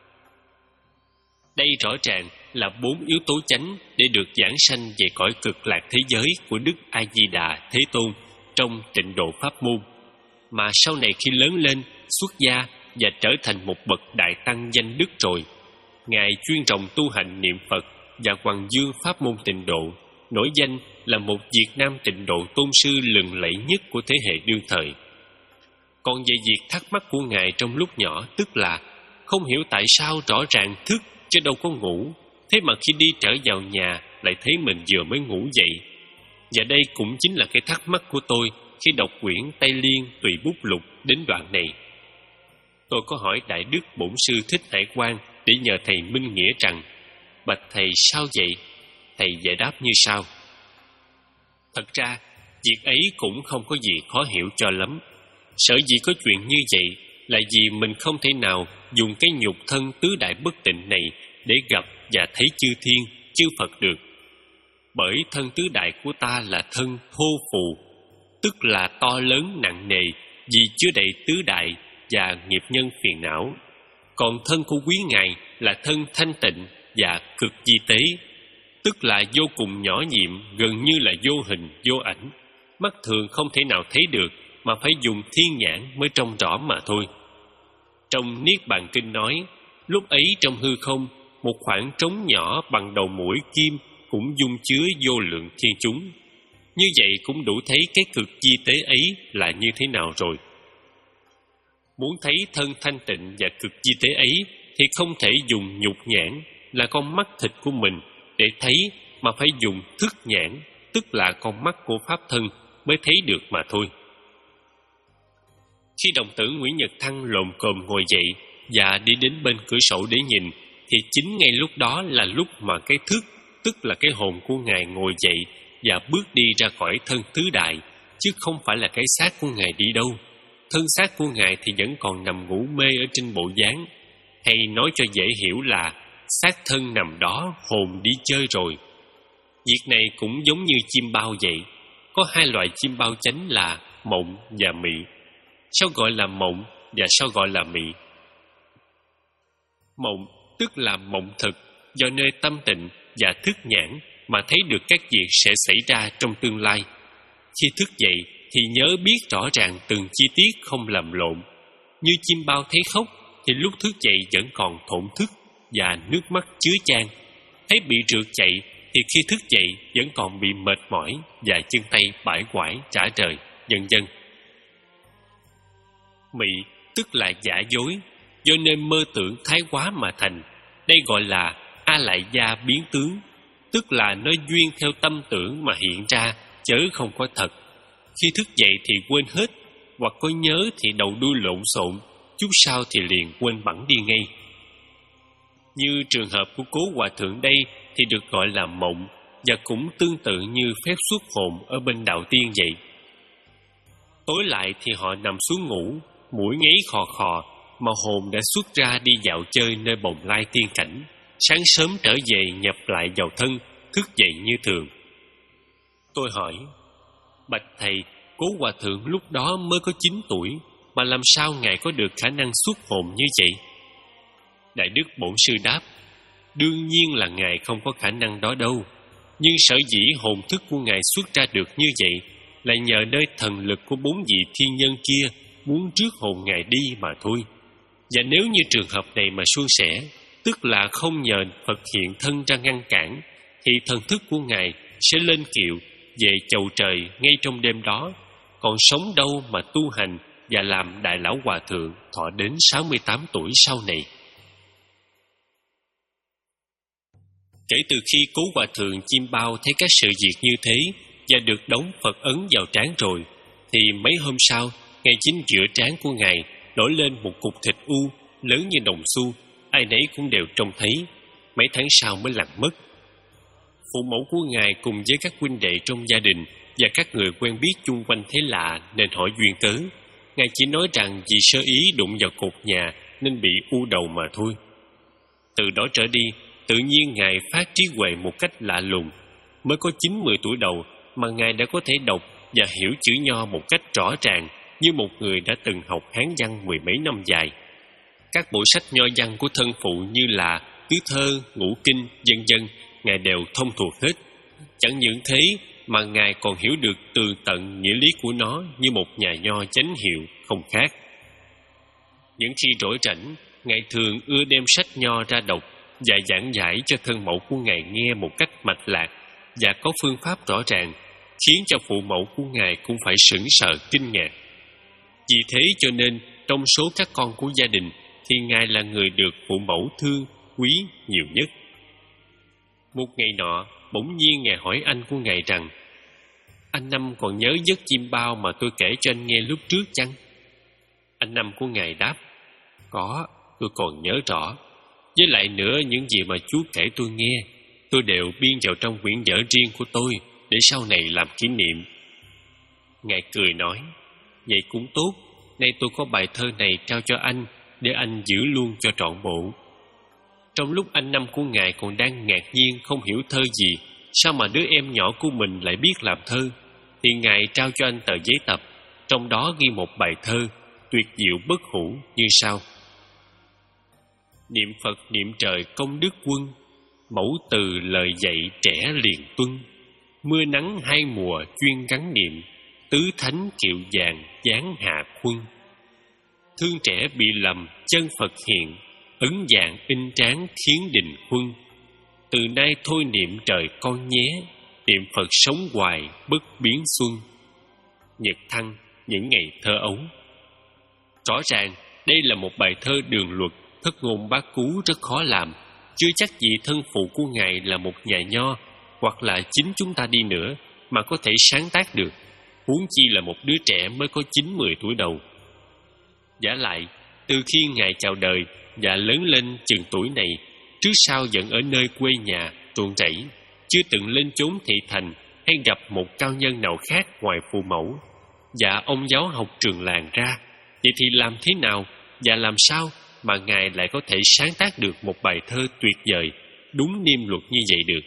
Đây rõ ràng là bốn yếu tố chánh để được giảng sanh về cõi cực lạc thế giới của Đức A Di Đà Thế Tôn trong Tịnh độ pháp môn. Mà sau này khi lớn lên, xuất gia và trở thành một bậc đại tăng danh đức rồi, Ngài chuyên trồng tu hành niệm Phật và hoằng dương pháp môn Tịnh độ, nổi danh là một Việt Nam Tịnh độ tôn sư lừng lẫy nhất của thế hệ đương thời. Còn về việc thắc mắc của Ngài trong lúc nhỏ, tức là không hiểu tại sao rõ ràng thức chứ đâu có ngủ, thế mà khi đi trở vào nhà lại thấy mình vừa mới ngủ dậy. Và đây cũng chính là cái thắc mắc của tôi khi đọc quyển Tây Liên Tùy Bút Lục đến đoạn này. Tôi có hỏi Đại Đức Bổn Sư Thích Hải Quang để nhờ thầy minh nghĩa rằng: bạch thầy sao vậy? Thầy giải đáp như sau: thật ra việc ấy cũng không có gì khó hiểu cho lắm. Sở dĩ có chuyện như vậy là vì mình không thể nào dùng cái nhục thân tứ đại bất tịnh này để gặp và thấy chư thiên, chư Phật được. Bởi thân tứ đại của ta là thân thô phù, tức là to lớn nặng nề vì chứa đầy tứ đại và nghiệp nhân phiền não. Còn thân của quý ngài là thân thanh tịnh và cực di tế, tức là vô cùng nhỏ nhiệm, gần như là vô hình, vô ảnh. Mắt thường không thể nào thấy được, mà phải dùng thiên nhãn mới trông rõ mà thôi. Trong Niết Bàn Kinh nói, lúc ấy trong hư không, một khoảng trống nhỏ bằng đầu mũi kim cũng dung chứa vô lượng thiên chúng. Như vậy cũng đủ thấy cái cực di tế ấy là như thế nào rồi. Muốn thấy thân thanh tịnh và cực di tế ấy thì không thể dùng nhục nhãn là con mắt thịt của mình để thấy, mà phải dùng thức nhãn, tức là con mắt của pháp thân mới thấy được mà thôi. Khi đồng tử Nguyễn Nhật Thăng lồm cồm ngồi dậy và đi đến bên cửa sổ để nhìn, thì chính ngay lúc đó là lúc mà cái thức, tức là cái hồn của Ngài ngồi dậy và bước đi ra khỏi thân tứ đại, chứ không phải là cái xác của Ngài đi đâu. Thân xác của Ngài thì vẫn còn nằm ngủ mê ở trên bộ dáng, hay nói cho dễ hiểu là xác thân nằm đó, hồn đi chơi rồi. Việc này cũng giống như chim bao vậy. Có hai loại chim bao chánh là mộng và mị. Sao gọi là mộng và sao gọi là mị? Mộng tức là mộng thực, do nơi tâm tịnh và thức nhãn mà thấy được các việc sẽ xảy ra trong tương lai. Khi thức dậy thì nhớ biết rõ ràng từng chi tiết không lầm lộn. Như chim bao thấy khóc thì lúc thức dậy vẫn còn thổn thức và nước mắt chứa chan. Thấy bị rượt chạy thì khi thức dậy vẫn còn bị mệt mỏi và chân tay bãi quải trả trời, vân vân. Mị tức là giả dối, do nên mơ tưởng thái quá mà thành. Đây gọi là a lại gia biến tướng, tức là nó duyên theo tâm tưởng mà hiện ra, chớ không có thật. Khi thức dậy thì quên hết, hoặc có nhớ thì đầu đuôi lộn xộn, chút sau thì liền quên bẵng đi ngay. Như trường hợp của Cố Hòa Thượng đây thì được gọi là mộng, và cũng tương tự như phép xuất hồn ở bên đạo tiên vậy. Tối lại thì họ nằm xuống ngủ, mũi ngáy khò khò, mà hồn đã xuất ra đi dạo chơi nơi bồng lai tiên cảnh. Sáng sớm trở về nhập lại vào thân, thức dậy như thường. Tôi hỏi: bạch thầy, Cố Hòa Thượng lúc đó mới có chín tuổi, mà làm sao Ngài có được khả năng xuất hồn như vậy? Đại Đức Bổn Sư đáp: đương nhiên là Ngài không có khả năng đó đâu. Nhưng sở dĩ hồn thức của Ngài xuất ra được như vậy là nhờ nơi thần lực của bốn vị thiên nhân kia muốn rước hồn Ngài đi mà thôi. Và nếu như trường hợp này mà suôn sẻ, tức là không nhờ Phật hiện thân ra ngăn cản, thì thần thức của Ngài sẽ lên kiệu về chầu trời ngay trong đêm đó, còn sống đâu mà tu hành và làm Đại Lão Hòa Thượng thọ đến sáu mươi tám tuổi sau này. Kể từ khi Cố Hòa Thượng chiêm bao thấy các sự việc như thế và được đóng Phật ấn vào trán rồi, thì mấy hôm sau, ngay chính giữa trán của Ngài nổi lên một cục thịt u lớn như đồng xu, ai nấy cũng đều trông thấy. Mấy tháng sau mới lặng mất. Phụ mẫu của Ngài cùng với các huynh đệ trong gia đình và các người quen biết chung quanh thấy lạ nên hỏi duyên cớ. Ngài chỉ nói rằng vì sơ ý đụng vào cột nhà nên bị u đầu mà thôi. Từ đó trở đi, tự nhiên Ngài phát trí huệ một cách lạ lùng. Mới có chín mười tuổi đầu mà Ngài đã có thể đọc và hiểu chữ Nho một cách rõ ràng, như một người đã từng học Hán văn mười mấy năm dài. Các bộ sách nho văn của thân phụ như là Tứ Thơ, Ngũ Kinh, vân vân, Ngài đều thông thuộc hết. Chẳng những thế mà Ngài còn hiểu được tường tận nghĩa lý của nó như một nhà nho chánh hiệu không khác. Những khi rỗi rảnh, Ngài thường ưa đem sách nho ra đọc và giảng giải cho thân mẫu của Ngài nghe một cách mạch lạc và có phương pháp rõ ràng, khiến cho phụ mẫu của Ngài cũng phải sững sờ kinh ngạc. Vì thế cho nên trong số các con của gia đình thì Ngài là người được phụ mẫu thương, quý nhiều nhất. Một ngày nọ, bỗng nhiên Ngài hỏi anh của Ngài rằng: anh Năm còn nhớ giấc chim bao mà tôi kể cho anh nghe lúc trước chăng? Anh Năm của Ngài đáp: có, tôi còn nhớ rõ. Với lại nữa, những gì mà chú kể tôi nghe, tôi đều biên vào trong quyển vở riêng của tôi để sau này làm kỷ niệm. Ngài cười nói: vậy cũng tốt, nay tôi có bài thơ này trao cho anh để anh giữ luôn cho trọn bộ. Trong lúc anh Năm của Ngài còn đang ngạc nhiên không hiểu thơ gì, sao mà đứa em nhỏ của mình lại biết làm thơ, thì Ngài trao cho anh tờ giấy tập, trong đó ghi một bài thơ tuyệt diệu bất hủ như sau: niệm Phật niệm trời công đức quân, mẫu từ lời dạy trẻ liền tuân. Mưa nắng hai mùa chuyên gắn niệm, tứ thánh kiệu vàng giáng hạ quân. Thương trẻ bị lầm chân Phật hiện, ấn vàng in tráng khiến đình quân. Từ nay thôi niệm trời con nhé, niệm Phật sống hoài bất biến xuân. Nhật Thăng, những ngày thơ ấu. Rõ ràng đây là một bài thơ đường luật, thất ngôn bát cú rất khó làm. Chưa chắc gì thân phụ của ngài là một nhà nho, hoặc là chính chúng ta đi nữa mà có thể sáng tác được, huống chi là một đứa trẻ mới có chín mười tuổi đầu. Vả lại, từ khi ngài chào đời và lớn lên chừng tuổi này, trước sau vẫn ở nơi quê nhà ruộng rẫy, chưa từng lên chốn thị thành hay gặp một cao nhân nào khác ngoài phụ mẫu và ông giáo học trường làng ra. Vậy thì làm thế nào và làm sao mà ngài lại có thể sáng tác được một bài thơ tuyệt vời, đúng niêm luật như vậy được?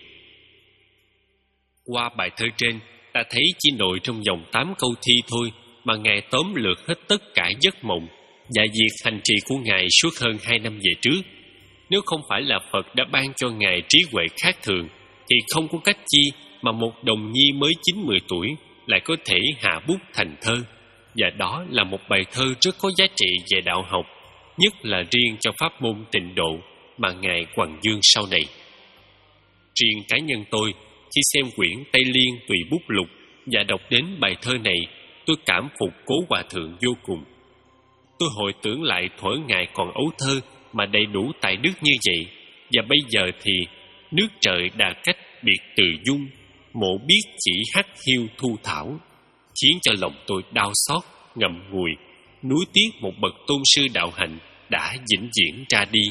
Qua bài thơ trên, ta thấy chỉ nội trong vòng tám câu thi thôi mà ngài tóm lược hết tất cả giấc mộng và việc hành trì của ngài suốt hơn hai năm về trước. Nếu không phải là Phật đã ban cho ngài trí huệ khác thường, thì không có cách chi mà một đồng nhi mới chín mười tuổi lại có thể hạ bút thành thơ. Và đó là một bài thơ rất có giá trị về đạo học, nhất là riêng cho pháp môn tịnh độ mà ngài hoằng dương sau này. Riêng cá nhân tôi, khi xem quyển Tây Liên Tùy Bút Lục và đọc đến bài thơ này, tôi cảm phục Cố Hòa Thượng vô cùng. Tôi hồi tưởng lại thuở ngài còn ấu thơ mà đầy đủ tài đức như vậy, và bây giờ thì nước trời đà cách biệt từ dung, mộ biết chỉ hắc hiu thu thảo, khiến cho lòng tôi đau xót ngậm ngùi, nuối tiếc một bậc tôn sư đạo hạnh đã vĩnh viễn ra đi.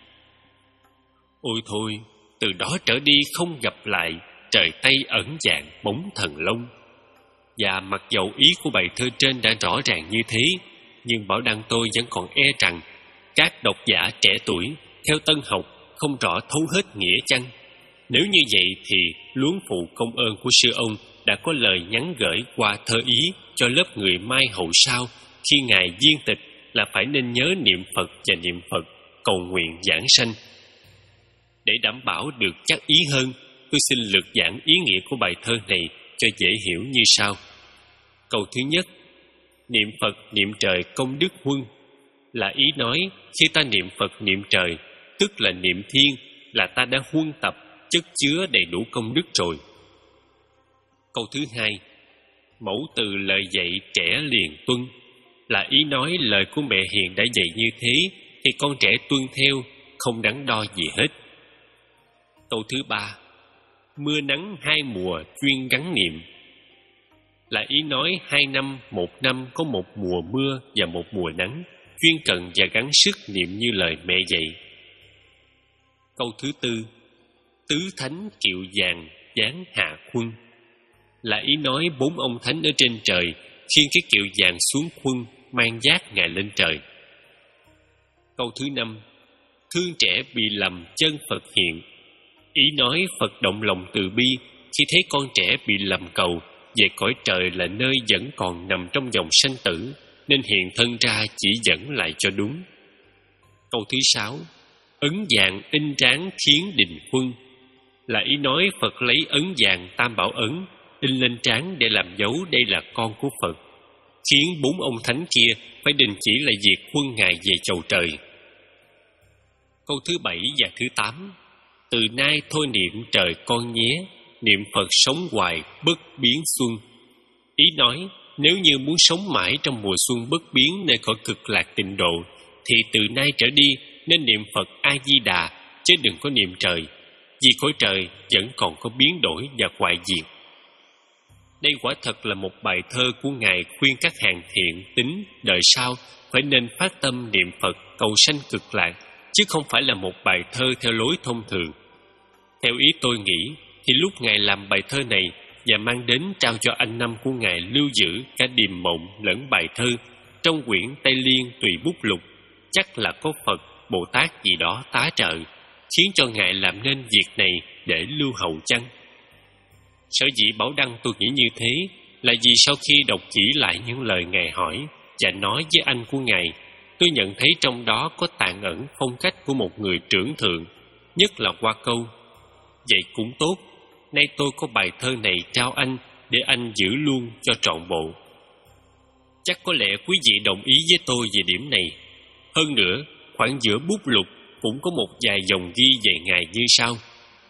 Ôi thôi, từ đó trở đi không gặp lại, trời Tây ẩn dạng bóng thần long. Và mặc dầu ý của bài thơ trên đã rõ ràng như thế, nhưng Bảo Đăng tôi vẫn còn e rằng các độc giả trẻ tuổi theo tân học không rõ thấu hết nghĩa chăng. Nếu như vậy thì luống phụ công ơn của sư ông đã có lời nhắn gửi qua thơ ý cho lớp người mai hậu sau, khi ngài viên tịch là phải nên nhớ niệm Phật và niệm Phật cầu nguyện giảng sanh. Để đảm bảo được chắc ý hơn, tôi xin lược giảng ý nghĩa của bài thơ này cho dễ hiểu như sau. Câu thứ nhất, niệm Phật niệm trời công đức huân, là ý nói khi ta niệm Phật niệm trời, tức là niệm thiên, là ta đã huân tập chất chứa đầy đủ công đức rồi. Câu thứ hai, mẫu từ lời dạy trẻ liền tuân, là ý nói lời của mẹ hiền đã dạy như thế thì con trẻ tuân theo, không đắn đo gì hết. Câu thứ ba, mưa nắng hai mùa chuyên gắn niệm, là ý nói hai năm một năm có một mùa mưa và một mùa nắng, chuyên cần và gắng sức niệm như lời mẹ dạy. Câu thứ tư, tứ thánh kiệu vàng giáng hạ khuân, là ý nói bốn ông thánh ở trên trời khiêng cái kiệu vàng xuống khuân, mang vác ngài lên trời. Câu thứ năm, thương trẻ bị lầm chân Phật hiện, ý nói Phật động lòng từ bi khi thấy con trẻ bị lầm cầu về cõi trời là nơi vẫn còn nằm trong dòng sanh tử, nên hiện thân ra chỉ dẫn lại cho đúng. Câu thứ sáu, ấn vàng in tráng khiến đình huân, là ý nói Phật lấy ấn vàng tam bảo ấn in lên trán để làm dấu đây là con của Phật, khiến bốn ông thánh kia phải đình chỉ lại việc huân ngài về chầu trời. Câu thứ bảy và thứ tám, từ nay thôi niệm trời con nhé, niệm Phật sống hoài bất biến xuân, ý nói nếu như muốn sống mãi trong mùa xuân bất biến nơi cõi cực lạc tịnh độ, thì từ nay trở đi nên niệm Phật A Di Đà, chứ đừng có niệm trời, vì cõi trời vẫn còn có biến đổi và hoại diệt. Đây quả thật là một bài thơ của ngài khuyên các hàng thiện tín đời sau phải nên phát tâm niệm Phật cầu sanh cực lạc, chứ không phải là một bài thơ theo lối thông thường. Theo ý tôi nghĩ thì lúc ngài làm bài thơ này và mang đến trao cho anh năm của ngài lưu giữ cả điềm mộng lẫn bài thơ trong quyển Tây Liên Tùy Bút Lục, chắc là có Phật Bồ Tát gì đó tá trợ, khiến cho ngài làm nên việc này để lưu hậu chăng? Sở dĩ Bảo Đăng tôi nghĩ như thế là vì sau khi đọc kỹ lại những lời ngài hỏi và nói với anh của ngài, tôi nhận thấy trong đó có tàn ẩn phong cách của một người trưởng thượng, nhất là qua câu vậy cũng tốt, nay tôi có bài thơ này trao anh để anh giữ luôn cho trọn bộ. Chắc có lẽ quý vị đồng ý với tôi về điểm này. Hơn nữa, khoảng giữa bút lục cũng có một vài dòng ghi về ngài như sau.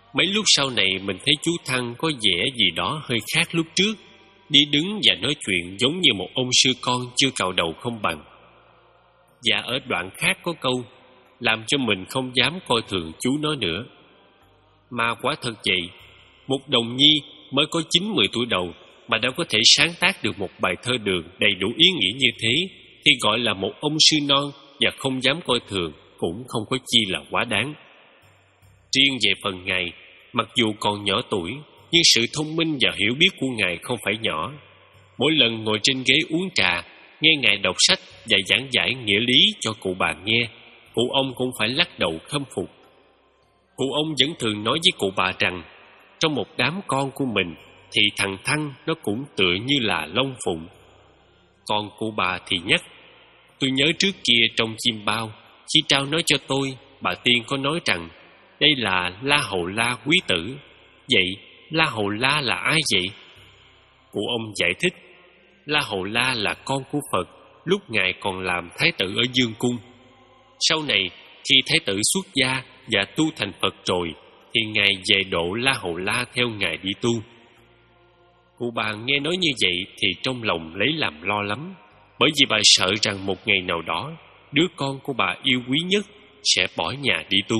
Mấy lúc sau này mình thấy chú Thăng có vẻ gì đó hơi khác lúc trước, đi đứng và nói chuyện giống như một ông sư con chưa cạo đầu không bằng. Và ở đoạn khác có câu làm cho mình không dám coi thường chú nó nữa. Mà quả thật vậy, một đồng nhi mới có chín mười tuổi đầu mà đã có thể sáng tác được một bài thơ đường đầy đủ ý nghĩa như thế, thì gọi là một ông sư non và không dám coi thường cũng không có chi là quá đáng. Riêng về phần Ngài, mặc dù còn nhỏ tuổi, nhưng sự thông minh và hiểu biết của Ngài không phải nhỏ. Mỗi lần ngồi trên ghế uống trà, nghe Ngài đọc sách và giảng giải nghĩa lý cho cụ bà nghe, cụ ông cũng phải lắc đầu khâm phục. Cụ ông vẫn thường nói với cụ bà rằng, trong một đám con của mình thì thằng Thăng nó cũng tựa như là lông phụng. Còn cụ bà thì nhắc, tôi nhớ trước kia trong chim bao, khi trao nói cho tôi, bà Tiên có nói rằng đây là La Hầu La quý tử. Vậy La Hầu La là ai vậy? Cụ ông giải thích, La Hầu La là con của Phật lúc Ngài còn làm thái tử ở Dương Cung. Sau này, khi thái tử xuất gia và tu thành Phật rồi, thì Ngài về độ La Hầu La theo Ngài đi tu. Cụ bà nghe nói như vậy thì trong lòng lấy làm lo lắm, bởi vì bà sợ rằng một ngày nào đó, đứa con của bà yêu quý nhất sẽ bỏ nhà đi tu.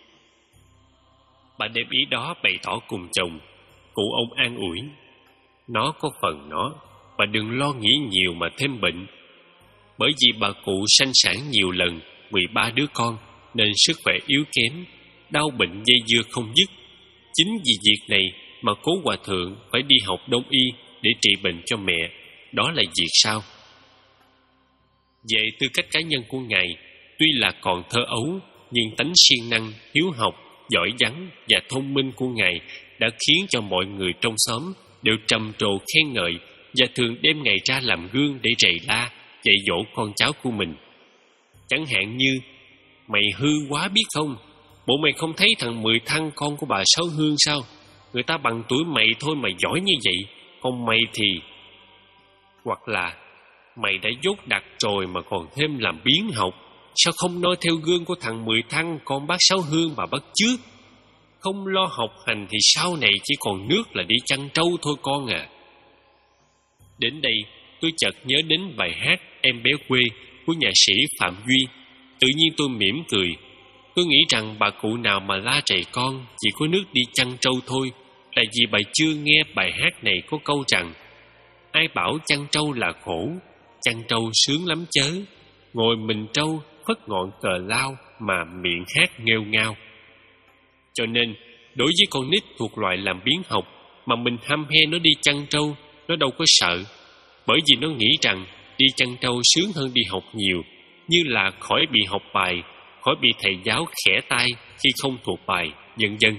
Bà đem ý đó bày tỏ cùng chồng. Cụ ông an ủi, nó có phần nó, bà đừng lo nghĩ nhiều mà thêm bệnh. Bởi vì bà cụ sanh sản nhiều lần, mười ba đứa con, nên sức khỏe yếu kém, đau bệnh dây dưa không dứt. Chính vì việc này mà Cố Hòa Thượng phải đi học Đông y để trị bệnh cho mẹ. Đó là việc sao? Về tư cách cá nhân của Ngài, tuy là còn thơ ấu, nhưng tánh siêng năng, hiếu học, giỏi giắng và thông minh của Ngài đã khiến cho mọi người trong xóm đều trầm trồ khen ngợi và thường đem Ngài ra làm gương để rầy la, dạy dỗ con cháu của mình. Chẳng hạn như, mày hư quá biết không? Bộ mày không thấy thằng Mười Thăng con của bà Sáu Hương sao? Người ta bằng tuổi mày thôi mà giỏi như vậy, còn mày thì... Hoặc là, mày đã dốt đặc rồi mà còn thêm làm biến học, sao không nói theo gương của thằng Mười Thăng con bác Sáu Hương mà bắt chước? Không lo học hành thì sau này chỉ còn nước là đi chăn trâu thôi con à. Đến đây tôi chợt nhớ đến bài hát Em Bé Quê của nhạc sĩ Phạm Duy. Tự nhiên tôi mỉm cười. Tôi nghĩ rằng bà cụ nào mà la rầy con chỉ có nước đi chăn trâu thôi, là vì bà chưa nghe bài hát này có câu rằng ai bảo chăn trâu là khổ, chăn trâu sướng lắm chớ, ngồi mình trâu phất ngọn cờ lao mà miệng hát nghêu ngao. Cho nên đối với con nít thuộc loại làm biếng học mà mình hăm he nó đi chăn trâu, nó đâu có sợ, bởi vì nó nghĩ rằng đi chăn trâu sướng hơn đi học nhiều, như là khỏi bị học bài, khỏi bị thầy giáo khẽ tay khi không thuộc bài, vân vân.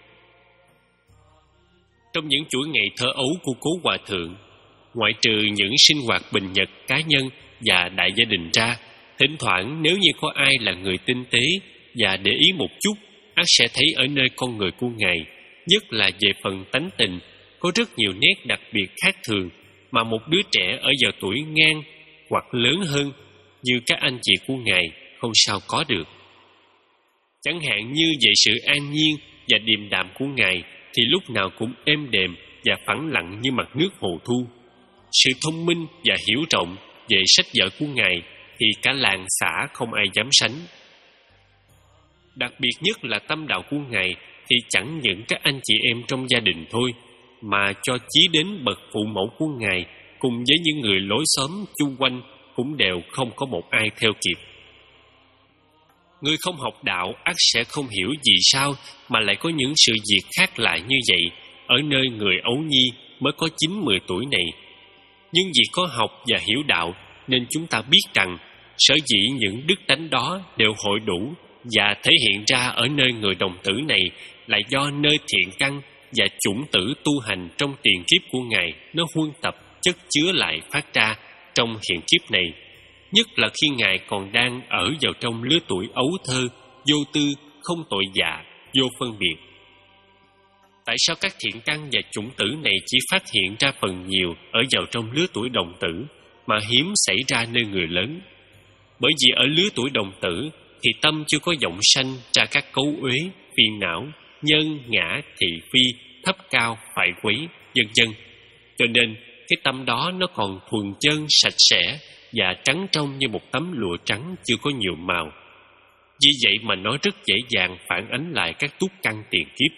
Trong những chuỗi ngày thơ ấu của Cố Hòa Thượng, ngoại trừ những sinh hoạt bình nhật cá nhân và đại gia đình ra, thỉnh thoảng nếu như có ai là người tinh tế và để ý một chút, ắt sẽ thấy ở nơi con người của Ngài, nhất là về phần tánh tình, có rất nhiều nét đặc biệt khác thường mà một đứa trẻ ở vào tuổi ngang hoặc lớn hơn như các anh chị của Ngài không sao có được. Chẳng hạn như về sự an nhiên và điềm đạm của Ngài thì lúc nào cũng êm đềm và phẳng lặng như mặt nước hồ thu. Sự thông minh và hiểu rộng về sách vở của Ngài thì cả làng xã không ai dám sánh. Đặc biệt nhất là tâm đạo của Ngài thì chẳng những các anh chị em trong gia đình thôi, mà cho chí đến bậc phụ mẫu của Ngài cùng với những người lối xóm chung quanh cũng đều không có một ai theo kịp. Người không học đạo ắt sẽ không hiểu vì sao mà lại có những sự việc khác lạ như vậy ở nơi người ấu nhi mới có chín mười tuổi này. Nhưng vì có học và hiểu đạo nên chúng ta biết rằng sở dĩ những đức tánh đó đều hội đủ và thể hiện ra ở nơi người đồng tử này là do nơi thiện căn và chủng tử tu hành trong tiền kiếp của Ngài nó huân tập chất chứa lại phát ra trong hiện kiếp này, nhất là khi Ngài còn đang ở vào trong lứa tuổi ấu thơ, vô tư, không tội dạ, vô phân biệt. Tại sao các thiện căn và chủng tử này chỉ phát hiện ra phần nhiều ở vào trong lứa tuổi đồng tử mà hiếm xảy ra nơi người lớn? Bởi vì ở lứa tuổi đồng tử thì tâm chưa có vọng sanh ra các cấu uế, phiền não, nhân, ngã, thị, phi, thấp cao, phải quấy, vân vân. Cho nên cái tâm đó nó còn thuần chân, sạch sẽ và trắng trong như một tấm lụa trắng chưa có nhiều màu. Vì vậy mà nó rất dễ dàng phản ánh lại các túc căn tiền kiếp.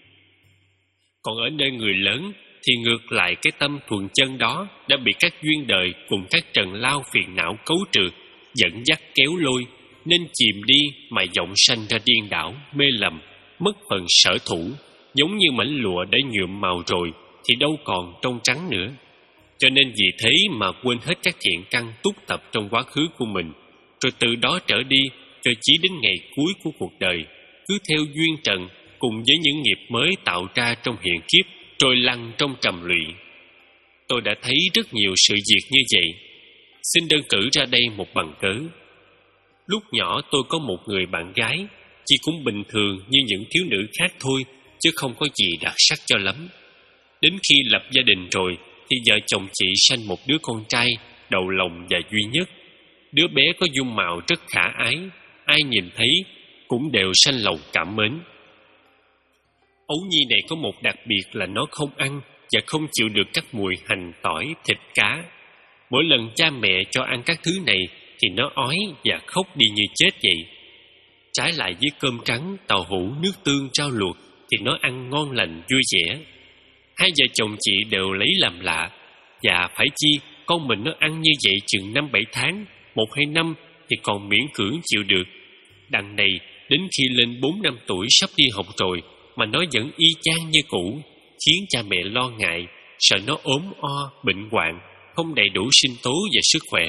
Còn ở nơi người lớn thì ngược lại, cái tâm thuần chân đó đã bị các duyên đời cùng các trần lao phiền não cấu trừ, dẫn dắt kéo lôi, nên chìm đi mà vọng sanh ra điên đảo, mê lầm, mất phần sở thủ, giống như mảnh lụa đã nhuộm màu rồi thì đâu còn trong trắng nữa. Cho nên vì thế mà quên hết các thiện căn túc tập trong quá khứ của mình, rồi từ đó trở đi cho chí đến ngày cuối của cuộc đời, cứ theo duyên trần cùng với những nghiệp mới tạo ra trong hiện kiếp, trôi lăn trong trầm lụy. Tôi đã thấy rất nhiều sự việc như vậy. Xin đơn cử ra đây một bằng cớ. Lúc nhỏ tôi có một người bạn gái, chị cũng bình thường như những thiếu nữ khác thôi, chứ không có gì đặc sắc cho lắm. Đến khi lập gia đình rồi thì vợ chồng chị sanh một đứa con trai đầu lòng và duy nhất. Đứa bé có dung mạo rất khả ái, ai nhìn thấy cũng đều sanh lòng cảm mến. Ấu nhi này có một đặc biệt là nó không ăn và không chịu được các mùi hành, tỏi, thịt, cá. Mỗi lần cha mẹ cho ăn các thứ này thì nó ói và khóc đi như chết vậy. Trái lại với cơm trắng, tàu hũ, nước tương, rau luộc thì nó ăn ngon lành, vui vẻ. Hai vợ chồng chị đều lấy làm lạ, và phải chi con mình nó ăn như vậy chừng năm bảy tháng, một hai năm thì còn miễn cưỡng chịu được. Đằng này đến khi lên bốn năm tuổi sắp đi học rồi mà nó vẫn y chang như cũ, khiến cha mẹ lo ngại, sợ nó ốm o, bệnh hoạn, không đầy đủ sinh tố và sức khỏe.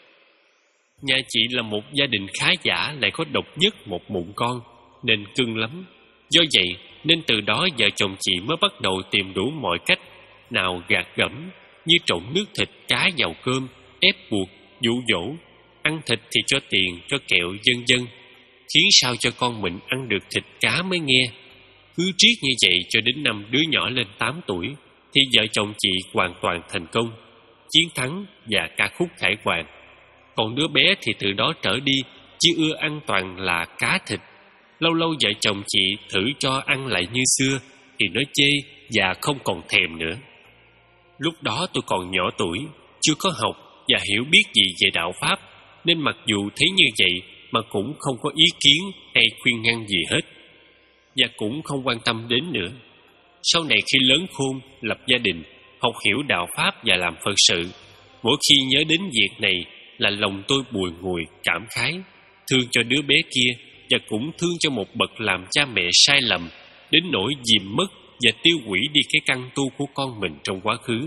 Nhà chị là một gia đình khá giả, lại có độc nhất một mụn con, nên cưng lắm. Do vậy nên từ đó vợ chồng chị mới bắt đầu tìm đủ mọi cách, nào gạt gẫm như trộn nước thịt cá vào cơm, ép buộc, dụ dỗ, ăn thịt thì cho tiền, cho kẹo, vân vân, khiến sao cho con mình ăn được thịt cá mới nghe. Cứ triết như vậy cho đến năm đứa nhỏ lên tám tuổi thì vợ chồng chị hoàn toàn thành công, chiến thắng và ca khúc khải hoàn. Còn đứa bé thì từ đó trở đi chỉ ưa ăn toàn là cá thịt. Lâu lâu vợ chồng chị thử cho ăn lại như xưa thì nó chê và không còn thèm nữa. Lúc đó tôi còn nhỏ tuổi, chưa có học và hiểu biết gì về đạo Pháp, nên mặc dù thấy như vậy mà cũng không có ý kiến hay khuyên ngăn gì hết, và cũng không quan tâm đến nữa. Sau này khi lớn khôn, lập gia đình, học hiểu đạo Pháp và làm Phật sự, mỗi khi nhớ đến việc này là lòng tôi bùi ngùi, cảm khái, thương cho đứa bé kia và cũng thương cho một bậc làm cha mẹ sai lầm, đến nỗi dìm mất và tiêu hủy đi cái căn tu của con mình trong quá khứ.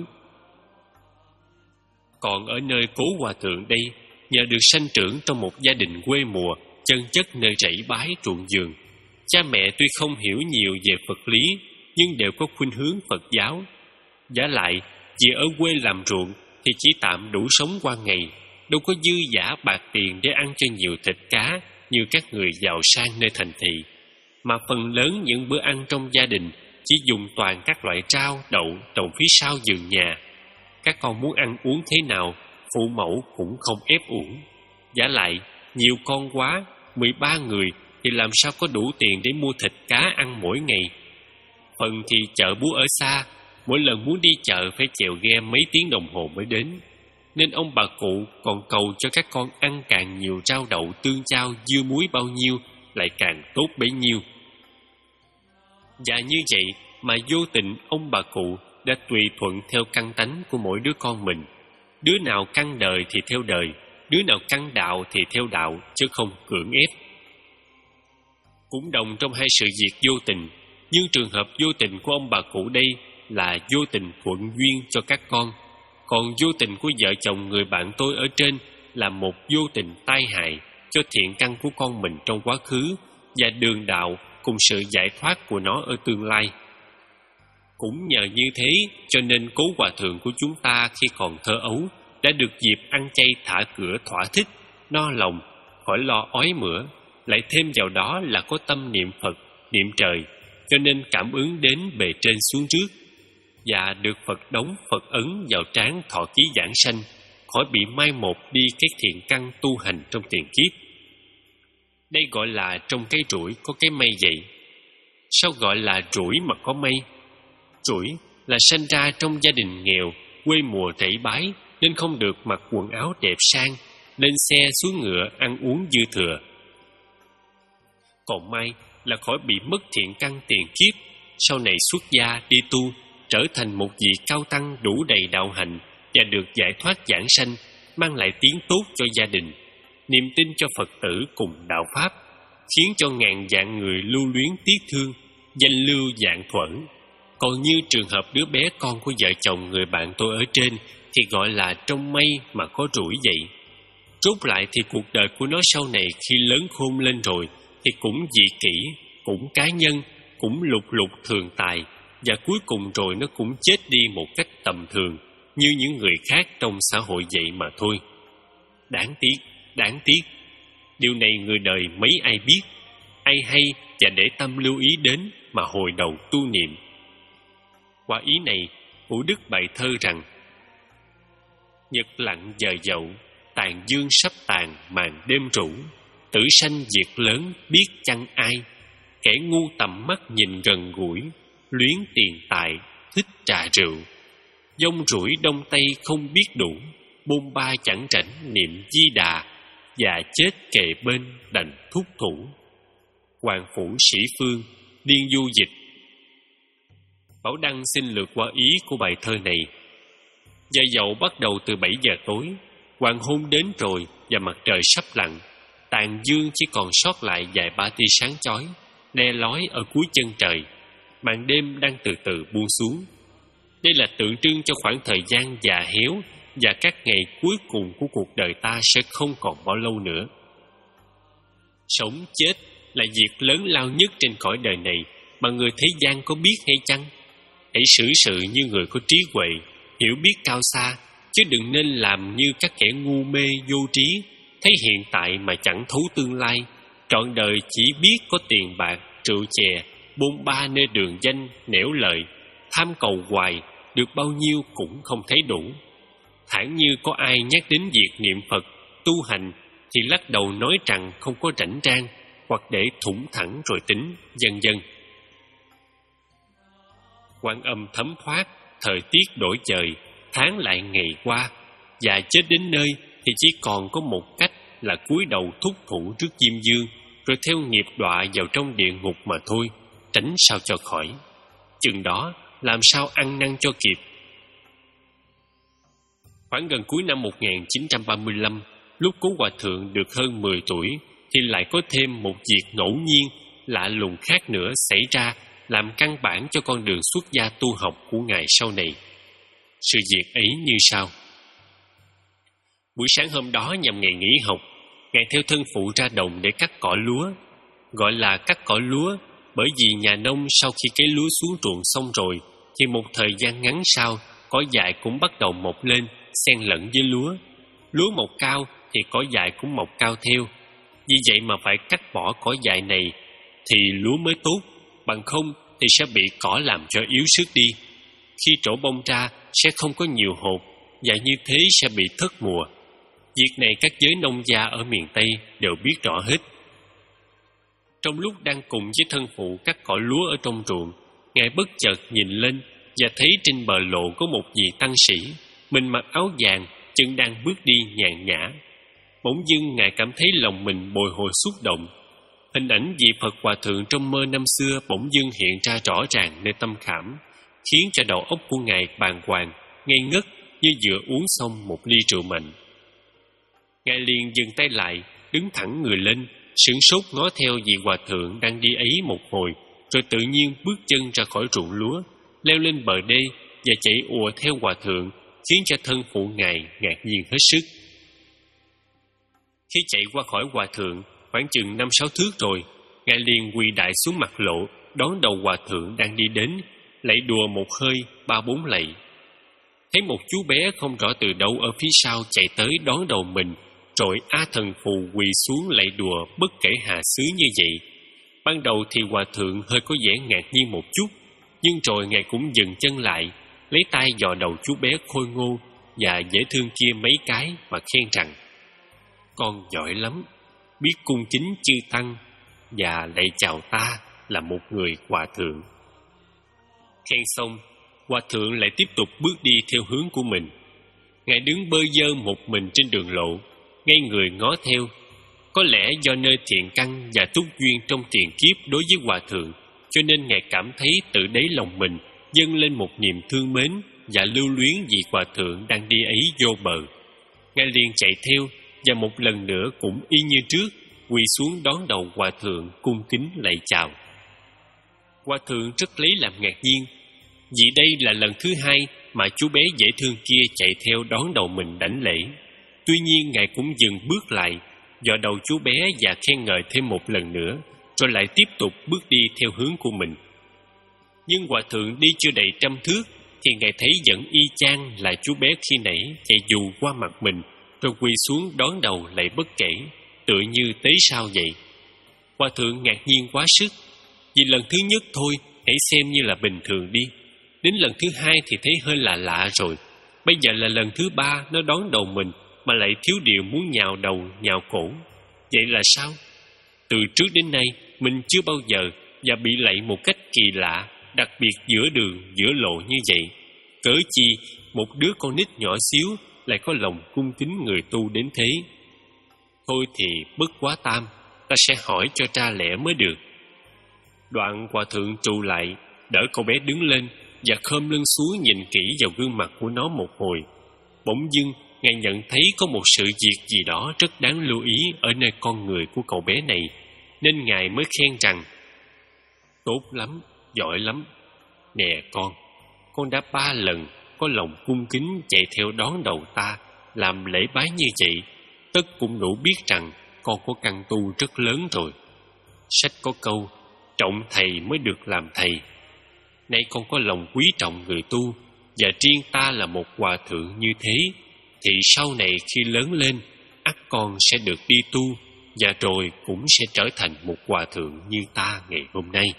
Còn ở nơi Cố Hòa Thượng đây, nhờ được sanh trưởng trong một gia đình quê mùa, chân chất nơi rẫy bái ruộng vườn, cha mẹ tuy không hiểu nhiều về Phật lý nhưng đều có khuynh hướng Phật giáo. Vả lại vì ở quê làm ruộng thì chỉ tạm đủ sống qua ngày, đâu có dư dả bạc tiền để ăn cho nhiều thịt cá như các người giàu sang nơi thành thị, mà phần lớn những bữa ăn trong gia đình chỉ dùng toàn các loại rau, đậu trồng phía sau vườn nhà. Các con muốn ăn uống thế nào, phụ mẫu cũng không ép uổng. Vả lại nhiều con quá, mười ba người thì làm sao có đủ tiền để mua thịt cá ăn mỗi ngày. Phần thì chợ búa ở xa, mỗi lần muốn đi chợ phải chèo ghe mấy tiếng đồng hồ mới đến, nên ông bà cụ còn cầu cho các con ăn càng nhiều rau đậu, tương chao, dưa muối bao nhiêu lại càng tốt bấy nhiêu. Và như vậy mà vô tình ông bà cụ đã tùy thuận theo căn tánh của mỗi đứa con mình. Đứa nào căn đời thì theo đời, đứa nào căn đạo thì theo đạo, chứ không cưỡng ép. Cũng đồng trong hai sự việc vô tình, nhưng trường hợp vô tình của ông bà cụ đây là vô tình thuận duyên cho các con, còn vô tình của vợ chồng người bạn tôi ở trên là một vô tình tai hại cho thiện căn của con mình trong quá khứ và đường đạo cùng sự giải thoát của nó ở tương lai. Cũng nhờ như thế cho nên Cố Hòa Thượng của chúng ta khi còn thơ ấu đã được dịp ăn chay thả cửa thỏa thích, no lòng, khỏi lo ói mửa, lại thêm vào đó là có tâm niệm Phật, niệm trời, cho nên cảm ứng đến bề trên xuống trước, và được Phật đóng Phật ấn vào trán thọ ký giảng sanh, khỏi bị mai một đi cái thiện căn tu hành trong tiền kiếp. Đây gọi là trong cái rủi có cái may vậy. sao gọi là rủi mà có may? Rủi là sinh ra trong gia đình nghèo, quê mùa rẫy bái, nên không được mặc quần áo đẹp sang, lên xe xuống ngựa ăn uống dư thừa. Còn may là khỏi bị mất thiện căn tiền kiếp, sau này xuất gia đi tu, trở thành một vị cao tăng đủ đầy đạo hạnh và được giải thoát giảng sanh, mang lại tiếng tốt cho gia đình, niềm tin cho Phật tử cùng đạo Pháp, khiến cho ngàn vạn người lưu luyến tiếc thương, danh lưu vạn thuẫn. Còn như trường hợp đứa bé con của vợ chồng người bạn tôi ở trên thì gọi là trong mây mà có rủi vậy. Rốt lại thì cuộc đời của nó sau này khi lớn khôn lên rồi thì cũng dị kỷ, cũng cá nhân, cũng lục lục thường tài, và cuối cùng rồi nó cũng chết đi một cách tầm thường như những người khác trong xã hội vậy mà thôi. Đáng tiếc, đáng tiếc. Điều này người đời mấy ai biết, ai hay và để tâm lưu ý đến mà hồi đầu tu niệm. Qua ý này, Vũ Đức bày thơ rằng: nhật lặn giờ dậu, tàn dương sắp tàn màn đêm rủ, tử sanh việc lớn biết chăng ai, kẻ ngu tầm mắt nhìn gần gũi, luyến tiền tài thích trà rượu, dông rủi đông tây không biết đủ, bôn ba chẳng rảnh niệm Di Đà, và chết kề bên đành thúc thủ. Hoàng Phủ Sĩ Phương, Điên Du Dịch. Bảo Đăng xin lược qua ý của bài thơ này. Giờ dậu bắt đầu từ bảy giờ tối, hoàng hôn đến rồi và mặt trời sắp lặn, tàn dương chỉ còn sót lại vài ba tia sáng chói le lói ở cuối chân trời. Màn đêm đang từ từ buông xuống. Đây là tượng trưng cho khoảng thời gian già héo và các ngày cuối cùng của cuộc đời ta sẽ không còn bao lâu nữa. Sống chết là việc lớn lao nhất trên cõi đời này mà người thế gian có biết hay chăng? Hãy xử sự như người có trí huệ, hiểu biết cao xa, chứ đừng nên làm như các kẻ ngu mê vô trí, thấy hiện tại mà chẳng thấu tương lai, trọn đời chỉ biết có tiền bạc, rượu chè, bôn ba nơi đường danh, nẻo lời, tham cầu hoài, được bao nhiêu cũng không thấy đủ. Thản như có ai nhắc đến việc niệm Phật, tu hành, thì lắc đầu nói rằng không có rảnh rang, hoặc để thủng thẳng rồi tính, vân vân. Quan âm thấm thoát, thời tiết đổi trời, tháng lại ngày qua, và chết đến nơi thì chỉ còn có một cách là cúi đầu thúc thủ trước Diêm Dương, rồi theo nghiệp đọa vào trong địa ngục mà thôi, tránh sao cho khỏi. Chừng đó làm sao ăn năn cho kịp. Khoảng gần cuối năm một nghìn chín trăm ba mươi lăm, lúc Cố Hòa Thượng được hơn mười tuổi, thì lại có thêm một việc ngẫu nhiên lạ lùng khác nữa xảy ra, làm căn bản cho con đường xuất gia tu học của Ngài sau này. Sự việc ấy như sau. Buổi sáng hôm đó nhằm ngày nghỉ học, Ngài theo thân phụ ra đồng để cắt cỏ lúa. Gọi là cắt cỏ lúa bởi vì nhà nông sau khi cấy lúa xuống ruộng xong rồi thì một thời gian ngắn sau, cỏ dại cũng bắt đầu mọc lên, xen lẫn với lúa. Lúa mọc cao thì cỏ dại cũng mọc cao theo. Vì vậy mà phải cắt bỏ cỏ dại này thì lúa mới tốt, bằng không thì sẽ bị cỏ làm cho yếu sức đi. Khi trổ bông ra sẽ không có nhiều hột, và như thế sẽ bị thất mùa. Việc này các giới nông gia ở miền Tây đều biết rõ hết. Trong lúc đang cùng với thân phụ cắt cỏ lúa ở trong ruộng, Ngài bất chợt nhìn lên và thấy trên bờ lộ có một vị tăng sĩ, mình mặc áo vàng, chân đang bước đi nhàn nhã. Bỗng dưng Ngài cảm thấy lòng mình bồi hồi xúc động. Hình ảnh vị Phật Hòa Thượng trong mơ năm xưa bỗng dưng hiện ra rõ ràng nơi tâm khảm, khiến cho đầu óc của Ngài bàng hoàng, ngây ngất như vừa uống xong một ly rượu mạnh. Ngài liền dừng tay lại, đứng thẳng người lên, sửng sốt ngó theo vị Hòa Thượng đang đi ấy một hồi, rồi tự nhiên bước chân ra khỏi ruộng lúa, leo lên bờ đê và chạy ùa theo Hòa Thượng, khiến cho thân phụ Ngài ngạc nhiên hết sức. Khi chạy qua khỏi Hòa Thượng khoảng chừng năm sáu thước rồi, Ngài liền quỳ đại xuống mặt lộ, đón đầu Hòa Thượng đang đi đến, lạy đùa một hơi ba bốn lạy. Thấy một chú bé không rõ từ đâu ở phía sau chạy tới đón đầu mình, rồi A Thần Phù quỳ xuống lạy đùa bất kể hà xứ như vậy. Ban đầu thì Hòa Thượng hơi có vẻ ngạc nhiên một chút, nhưng rồi Ngài cũng dừng chân lại, lấy tay dò đầu chú bé khôi ngô và dễ thương kia mấy cái mà khen rằng: con giỏi lắm, biết cung kính chư tăng và lạy chào ta, là một người hòa thượng. Khen xong, hòa thượng lại tiếp tục bước đi theo hướng của mình. Ngài đứng bơ vơ một mình trên đường lộ, ngay người ngó theo. Có lẽ do nơi thiện căn và túc duyên trong tiền kiếp đối với hòa thượng, cho nên Ngài cảm thấy tự đáy lòng mình dâng lên một niềm thương mến và lưu luyến vì hòa thượng đang đi ấy vô bờ. Ngài liền chạy theo và một lần nữa cũng y như trước, quỳ xuống đón đầu hòa thượng cung kính lạy chào. Hòa thượng rất lấy làm ngạc nhiên, vì đây là lần thứ hai mà chú bé dễ thương kia chạy theo đón đầu mình đảnh lễ. Tuy nhiên Ngài cũng dừng bước lại, dò đầu chú bé và khen ngợi thêm một lần nữa, rồi lại tiếp tục bước đi theo hướng của mình. Nhưng hòa thượng đi chưa đầy trăm thước thì Ngài thấy vẫn y chang là chú bé khi nãy chạy dù qua mặt mình, rồi quỳ xuống đón đầu lại bất kể, tựa như tế sao vậy. Hòa thượng ngạc nhiên quá sức, vì lần thứ nhất thôi hãy xem như là bình thường đi, đến lần thứ hai thì thấy hơi lạ lạ rồi. Bây giờ là lần thứ ba nó đón đầu mình mà lại thiếu điều muốn nhào đầu nhào cổ. Vậy là sao? Từ trước đến nay mình chưa bao giờ và bị lạy một cách kỳ lạ, đặc biệt giữa đường giữa lộ như vậy. Cớ chi một đứa con nít nhỏ xíu lại có lòng cung kính người tu đến thế? Thôi thì bất quá tam, ta sẽ hỏi cho ra lẽ mới được. Đoạn hòa thượng trụ lại, đỡ cậu bé đứng lên và khom lưng xuống nhìn kỹ vào gương mặt của nó một hồi. Bỗng dưng Ngài nhận thấy có một sự việc gì đó rất đáng lưu ý ở nơi con người của cậu bé này, nên Ngài mới khen rằng: tốt lắm, giỏi lắm. Nè con, con đã ba lần có lòng cung kính chạy theo đón đầu ta, làm lễ bái như vậy, tất cũng đủ biết rằng con có căn tu rất lớn rồi. Sách có câu, trọng thầy mới được làm thầy. Nay con có lòng quý trọng người tu, và riêng ta là một hòa thượng như thế, thì sau này khi lớn lên, ắt con sẽ được đi tu, và rồi cũng sẽ trở thành một hòa thượng như ta ngày hôm nay.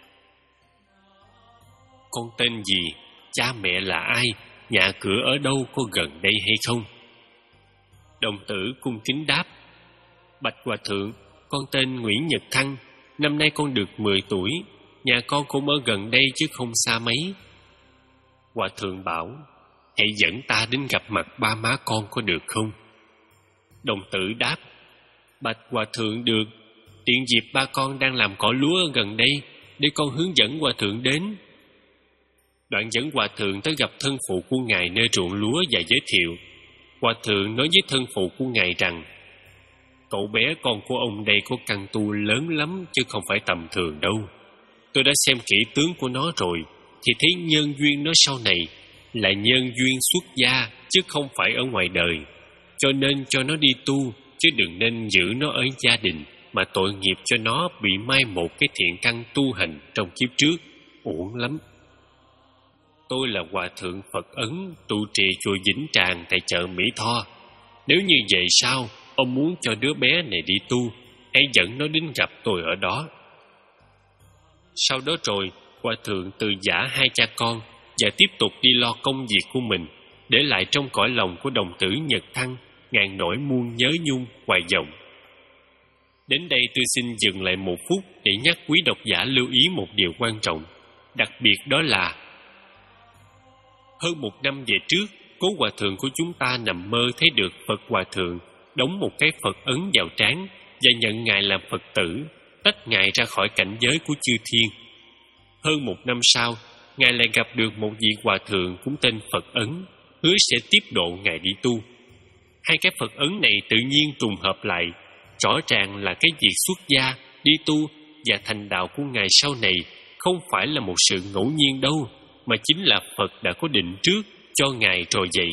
Con tên gì? Cha mẹ là ai? Nhà cửa ở đâu, có gần đây hay không? Đồng tử cung kính đáp: bạch hòa thượng, con tên Nguyễn Nhật Thăng, năm nay con được mười tuổi, nhà con cũng ở gần đây chứ không xa mấy. Hòa thượng bảo: hãy dẫn ta đến gặp mặt ba má con có được không? Đồng tử đáp: bạch hòa thượng, được. Tiện dịp ba con đang làm cỏ lúa ở gần đây, để con hướng dẫn hòa thượng đến. Đoạn dẫn hòa thượng tới gặp thân phụ của ngài nơi ruộng lúa và giới thiệu. Hòa thượng nói với thân phụ của ngài rằng: cậu bé con của ông đây có căn tu lớn lắm chứ không phải tầm thường đâu. Tôi đã xem kỹ tướng của nó rồi, thì thấy nhân duyên nó sau này là nhân duyên xuất gia chứ không phải ở ngoài đời. Cho nên cho nó đi tu, chứ đừng nên giữ nó ở gia đình, mà tội nghiệp cho nó bị mai một cái thiện căn tu hành trong kiếp trước, uổng lắm. Tôi là hòa thượng Phật Ấn, trụ trì chùa Vĩnh Tràng tại chợ Mỹ Tho. Nếu như vậy sao, ông muốn cho đứa bé này đi tu, hãy dẫn nó đến gặp tôi ở đó. Sau đó rồi, hòa thượng từ giã hai cha con và tiếp tục đi lo công việc của mình, để lại trong cõi lòng của đồng tử Nhật Thăng ngàn nỗi muôn nhớ nhung hoài vọng. Đến đây tôi xin dừng lại một phút để nhắc quý độc giả lưu ý một điều quan trọng, đặc biệt đó là hơn một năm về trước, cố hòa thượng của chúng ta nằm mơ thấy được Phật Hòa Thượng đóng một cái Phật ấn vào trán và nhận ngài làm Phật tử, tách ngài ra khỏi cảnh giới của chư thiên. Hơn một năm sau, ngài lại gặp được một vị hòa thượng cũng tên Phật Ấn, hứa sẽ tiếp độ ngài đi tu. Hai cái Phật ấn này tự nhiên trùng hợp lại, rõ ràng là cái việc xuất gia, đi tu và thành đạo của ngài sau này không phải là một sự ngẫu nhiên đâu, mà chính là Phật đã có định trước cho ngài rồi vậy.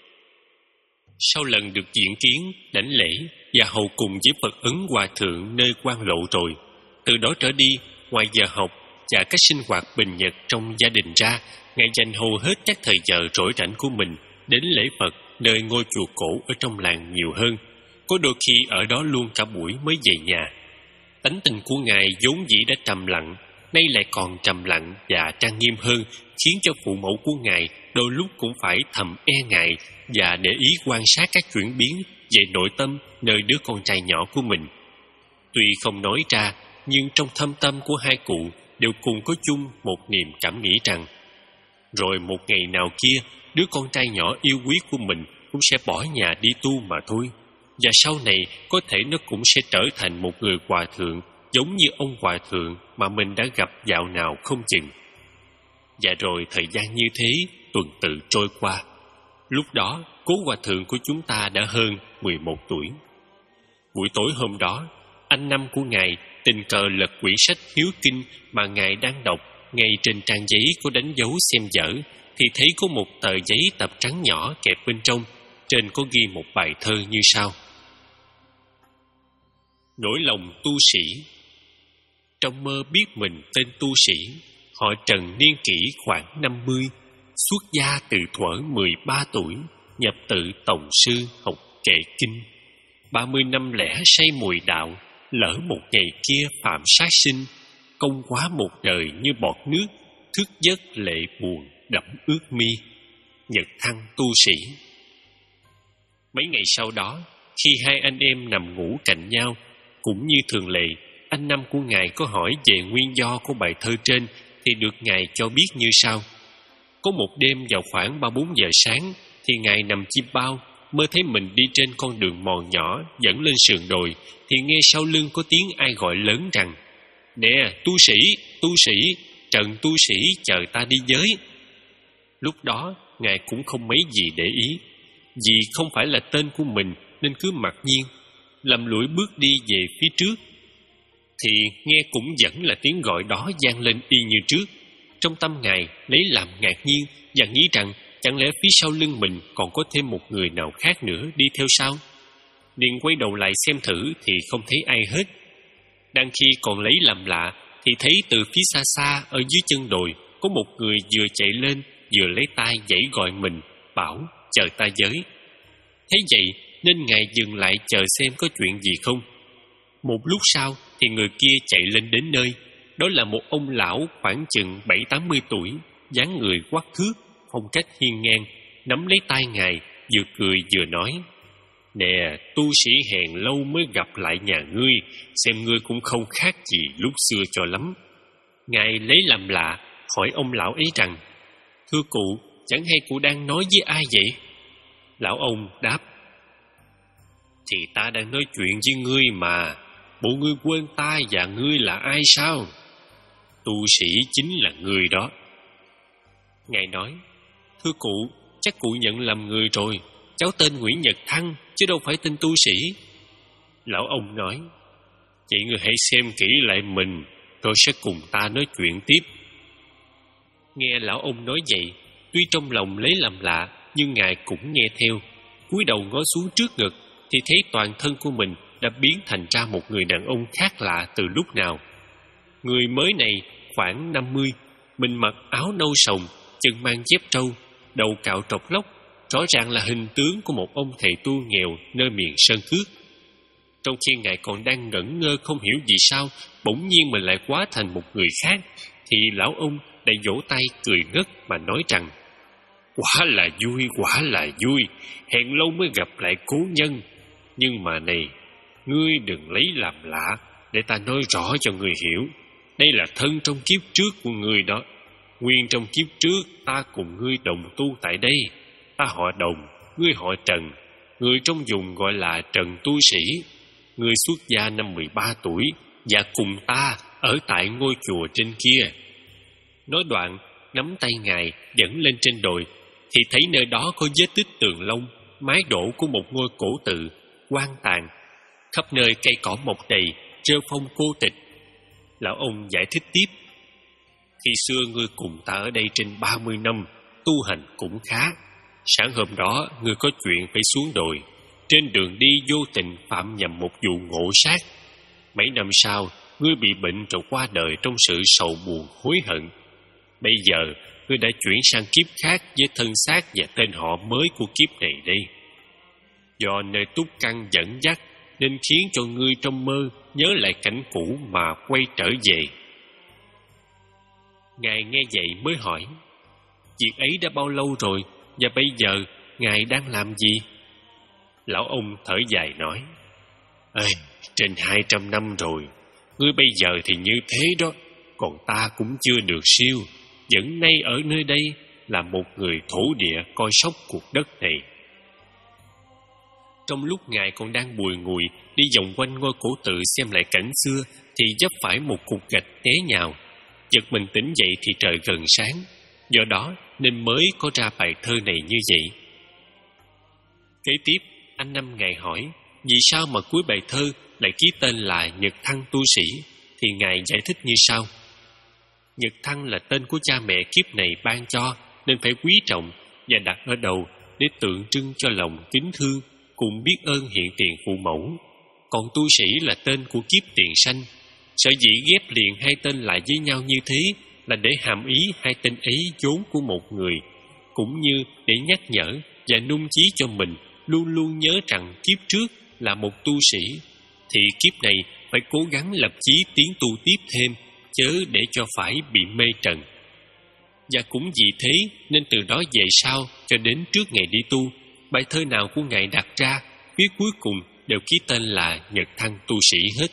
Sau lần được diễn kiến, đảnh lễ và hầu cùng với Phật Ấn Hòa Thượng nơi quan lộ rồi, từ đó trở đi, ngoài giờ học và các sinh hoạt bình nhật trong gia đình ra, ngài dành hầu hết các thời giờ rỗi rảnh của mình đến lễ Phật nơi ngôi chùa cổ ở trong làng nhiều hơn, có đôi khi ở đó luôn cả buổi mới về nhà. Tánh tình của ngài vốn dĩ đã trầm lặng, nay lại còn trầm lặng và trang nghiêm hơn, khiến cho phụ mẫu của ngài đôi lúc cũng phải thầm e ngại và để ý quan sát các chuyển biến về nội tâm nơi đứa con trai nhỏ của mình. Tuy không nói ra, nhưng trong thâm tâm của hai cụ đều cùng có chung một niềm cảm nghĩ rằng rồi một ngày nào kia, đứa con trai nhỏ yêu quý của mình cũng sẽ bỏ nhà đi tu mà thôi. Và sau này có thể nó cũng sẽ trở thành một người hòa thượng giống như ông hòa thượng mà mình đã gặp dạo nào không chừng. Và rồi thời gian như thế tuần tự trôi qua. Lúc đó cố hòa thượng của chúng ta đã hơn mười một tuổi. Buổi tối hôm đó, anh Năm của ngài tình cờ lật quyển sách Hiếu Kinh mà ngài đang đọc. Ngay trên trang giấy có đánh dấu xem dở thì thấy có một tờ giấy tập trắng nhỏ kẹp bên trong. Trên có ghi một bài thơ như sau: Nỗi lòng tu sĩ. Trong mơ biết mình tên tu sĩ, họ Trần niên kỷ khoảng năm mươi, xuất gia từ thuở mười ba tuổi, nhập tự tổng sư học kệ kinh. Ba mươi năm lẻ say mùi đạo, lỡ một ngày kia phạm sát sinh, công quá một đời như bọt nước, thức giấc lệ buồn đẫm ướt mi, nhật thăng tu sĩ. Mấy ngày sau đó, khi hai anh em nằm ngủ cạnh nhau, cũng như thường lệ, anh Năm của ngài có hỏi về nguyên do của bài thơ trên thì được ngài cho biết như sau: Có một đêm vào khoảng ba bốn giờ sáng thì ngài nằm chim bao, mơ thấy mình đi trên con đường mòn nhỏ dẫn lên sườn đồi, thì nghe sau lưng có tiếng ai gọi lớn rằng: Nè, tu sĩ, tu sĩ, Trần tu sĩ chờ ta đi với. Lúc đó ngài cũng không mấy gì để ý, vì không phải là tên của mình nên cứ mặc nhiên lầm lũi bước đi về phía trước. Thì nghe cũng vẫn là tiếng gọi đó vang lên y như trước. Trong tâm ngài lấy làm ngạc nhiên và nghĩ rằng chẳng lẽ phía sau lưng mình còn có thêm một người nào khác nữa đi theo sao? Liền quay đầu lại xem thử thì không thấy ai hết. Đang khi còn lấy làm lạ thì thấy từ phía xa xa ở dưới chân đồi có một người vừa chạy lên vừa lấy tay giãy gọi mình, bảo chờ ta với. Thấy vậy nên ngài dừng lại chờ xem có chuyện gì không. Một lúc sau thì người kia chạy lên đến nơi. Đó là một ông lão khoảng chừng bảy tám mươi tuổi, dáng người quắc thước, phong cách hiên ngang, nắm lấy tay ngài, vừa cười vừa nói: Nè, tu sĩ hèn lâu mới gặp lại nhà ngươi, xem ngươi cũng không khác gì lúc xưa cho lắm. Ngài lấy làm lạ, hỏi ông lão ấy rằng: Thưa cụ, chẳng hay cụ đang nói với ai vậy? Lão ông đáp: Thì ta đang nói chuyện với ngươi mà, bộ ngươi quên ta và ngươi là ai sao? Tu sĩ chính là ngươi đó. Ngài nói: Thưa cụ, chắc cụ nhận lầm người rồi, cháu tên Nguyễn Nhật Thăng, chứ đâu phải tên tu sĩ. Lão ông nói: Vậy ngươi hãy xem kỹ lại mình, rồi sẽ cùng ta nói chuyện tiếp. Nghe lão ông nói vậy, tuy trong lòng lấy làm lạ, nhưng ngài cũng nghe theo. Cúi đầu ngó xuống trước ngực, thì thấy toàn thân của mình đã biến thành ra một người đàn ông khác lạ từ lúc nào. Người mới này khoảng năm mươi, mình mặc áo nâu sồng, chân mang dép trâu, đầu cạo trọc lóc, rõ ràng là hình tướng của một ông thầy tu nghèo nơi miền Sơn Cước. Trong khi ngài còn đang ngẩn ngơ không hiểu vì sao bỗng nhiên mình lại hóa thành một người khác, thì lão ông đã vỗ tay cười ngất mà nói rằng: Quả là vui, quả là vui, hẹn lâu mới gặp lại cố nhân. Nhưng mà này, ngươi đừng lấy làm lạ, để ta nói rõ cho ngươi hiểu. Đây là thân trong kiếp trước của ngươi đó. Nguyên trong kiếp trước ta cùng ngươi đồng tu tại đây. Ta họ Đồng, ngươi họ Trần. Người trong vùng gọi là Trần tu sĩ. Ngươi xuất gia năm mười ba tuổi và cùng ta ở tại ngôi chùa trên kia. Nói đoạn, nắm tay ngài dẫn lên trên đồi, thì thấy nơi đó có vết tích tường lông, mái đổ của một ngôi cổ tự, quan tàn. Khắp nơi cây cỏ mọc đầy, rêu phong cô tịch. Lão ông giải thích tiếp: Khi xưa ngươi cùng ta ở đây trên ba mươi năm, tu hành cũng khá. Sáng hôm đó ngươi có chuyện phải xuống đồi, trên đường đi vô tình phạm nhầm một vụ ngộ sát. Mấy năm sau ngươi bị bệnh rồi qua đời trong sự sầu buồn hối hận. Bây giờ ngươi đã chuyển sang kiếp khác với thân xác và tên họ mới của kiếp này đây. Do nơi túc căn dẫn dắt nên khiến cho ngươi trong mơ nhớ lại cảnh cũ mà quay trở về. Ngài nghe vậy mới hỏi: Việc ấy đã bao lâu rồi, và bây giờ ngài đang làm gì? Lão ông thở dài nói: Ê, trên hai trăm năm rồi, Ngươi bây giờ thì như thế đó, còn ta cũng chưa được siêu, vẫn nay ở nơi đây là một người thổ địa coi sóc cuộc đất này. Trong lúc Ngài còn đang bùi ngùi đi vòng quanh ngôi cổ tự xem lại cảnh xưa, thì vấp phải một cục gạch té nhào. Giật mình tỉnh dậy thì trời gần sáng, do đó nên mới có ra bài thơ này như vậy. Kế tiếp, anh Năm Ngài hỏi vì sao mà cuối bài thơ lại ký tên là Nhật Thăng tu sĩ, thì Ngài giải thích như sau. Nhật Thăng là tên của cha mẹ kiếp này ban cho, nên phải quý trọng và đặt ở đầu để tượng trưng cho lòng kính thương cùng biết ơn hiện tiền phụ mẫu. Còn tu sĩ là tên của kiếp tiền sanh. Sở dĩ ghép liền hai tên lại với nhau như thế là để hàm ý hai tên ấy vốn của một người, cũng như để nhắc nhở và nung chí cho mình luôn luôn nhớ rằng kiếp trước là một tu sĩ, thì kiếp này phải cố gắng lập chí tiến tu tiếp thêm, chớ để cho phải bị mê trần. Và cũng vì thế nên từ đó về sau cho đến trước ngày đi tu, bài thơ nào của Ngài đặt ra, phía cuối cùng đều ký tên là Nhật Thăng tu sĩ hết.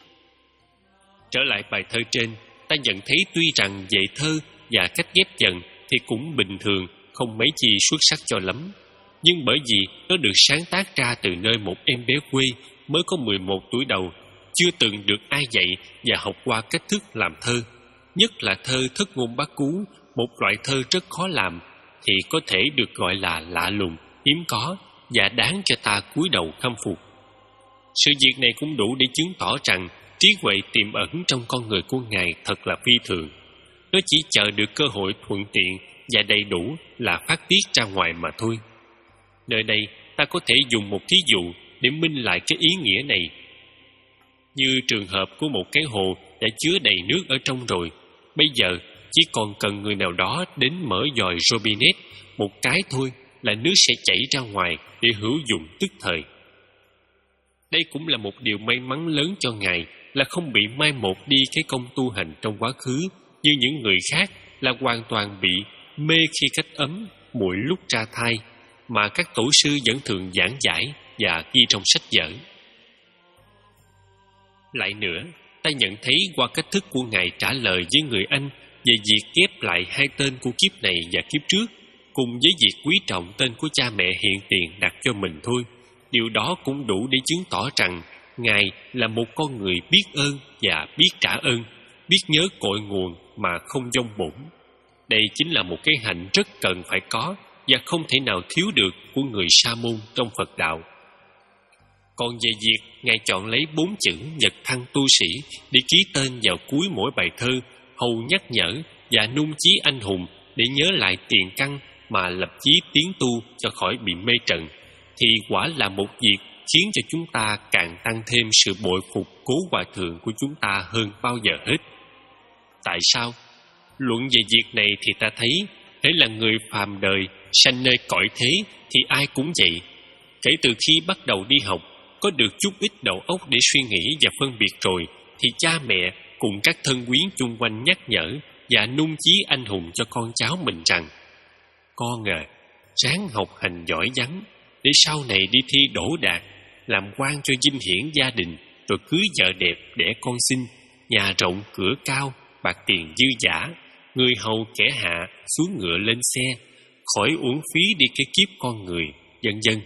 Trở lại bài thơ trên, ta nhận thấy tuy rằng về thơ và cách ghép dần thì cũng bình thường, không mấy chi xuất sắc cho lắm. Nhưng bởi vì nó được sáng tác ra từ nơi một em bé quê mới có mười một tuổi đầu, chưa từng được ai dạy và học qua cách thức làm thơ, nhất là thơ thất ngôn bát cú, một loại thơ rất khó làm, thì có thể được gọi là lạ lùng, hiếm có và đáng cho ta cúi đầu khâm phục. Sự việc này cũng đủ để chứng tỏ rằng trí huệ tiềm ẩn trong con người của Ngài thật là phi thường. Nó chỉ chờ được cơ hội thuận tiện và đầy đủ là phát tiết ra ngoài mà thôi. Nơi đây ta có thể dùng một thí dụ để minh lại cái ý nghĩa này. Như trường hợp của một cái hồ đã chứa đầy nước ở trong rồi, bây giờ chỉ còn cần người nào đó đến mở dòi robinet một cái thôi là nước sẽ chảy ra ngoài để hữu dụng tức thời. Đây cũng là một điều may mắn lớn cho Ngài là không bị mai một đi cái công tu hành trong quá khứ như những người khác là hoàn toàn bị mê khi cách ấm, muội lúc ra thai, mà các tổ sư vẫn thường giảng giải và ghi trong sách vở. Lại nữa, ta nhận thấy qua cách thức của Ngài trả lời với người Anh về việc ghép lại hai tên của kiếp này và kiếp trước, cùng với việc quý trọng tên của cha mẹ hiện tiền đặt cho mình thôi, điều đó cũng đủ để chứng tỏ rằng Ngài là một con người biết ơn và biết trả ơn, biết nhớ cội nguồn mà không vong bổn. Đây chính là một cái hạnh rất cần phải có và không thể nào thiếu được của người sa môn trong Phật đạo. Còn về việc Ngài chọn lấy bốn chữ Nhật Thăng tu sĩ để ký tên vào cuối mỗi bài thơ, hầu nhắc nhở và nung chí anh hùng để nhớ lại tiền căn mà lập chí tiến tu cho khỏi bị mê trần, thì quả là một việc khiến cho chúng ta càng tăng thêm sự bội phục Cố Hòa Thượng của chúng ta hơn bao giờ hết. Tại sao? Luận về việc này thì ta thấy, hễ là người phàm đời, sanh nơi cõi thế thì ai cũng vậy. Kể từ khi bắt đầu đi học, có được chút ít đầu óc để suy nghĩ và phân biệt rồi, thì cha mẹ cùng các thân quyến chung quanh nhắc nhở và nung chí anh hùng cho con cháu mình rằng: con à, ráng học hành giỏi vắng để sau này đi thi đỗ đạt, làm quan cho dinh hiển gia đình, rồi cưới vợ đẹp, đẻ con xinh, nhà rộng cửa cao, bạc tiền dư dả, người hầu kẻ hạ xuống ngựa lên xe, khỏi uổng phí đi cái kiếp con người, vân vân.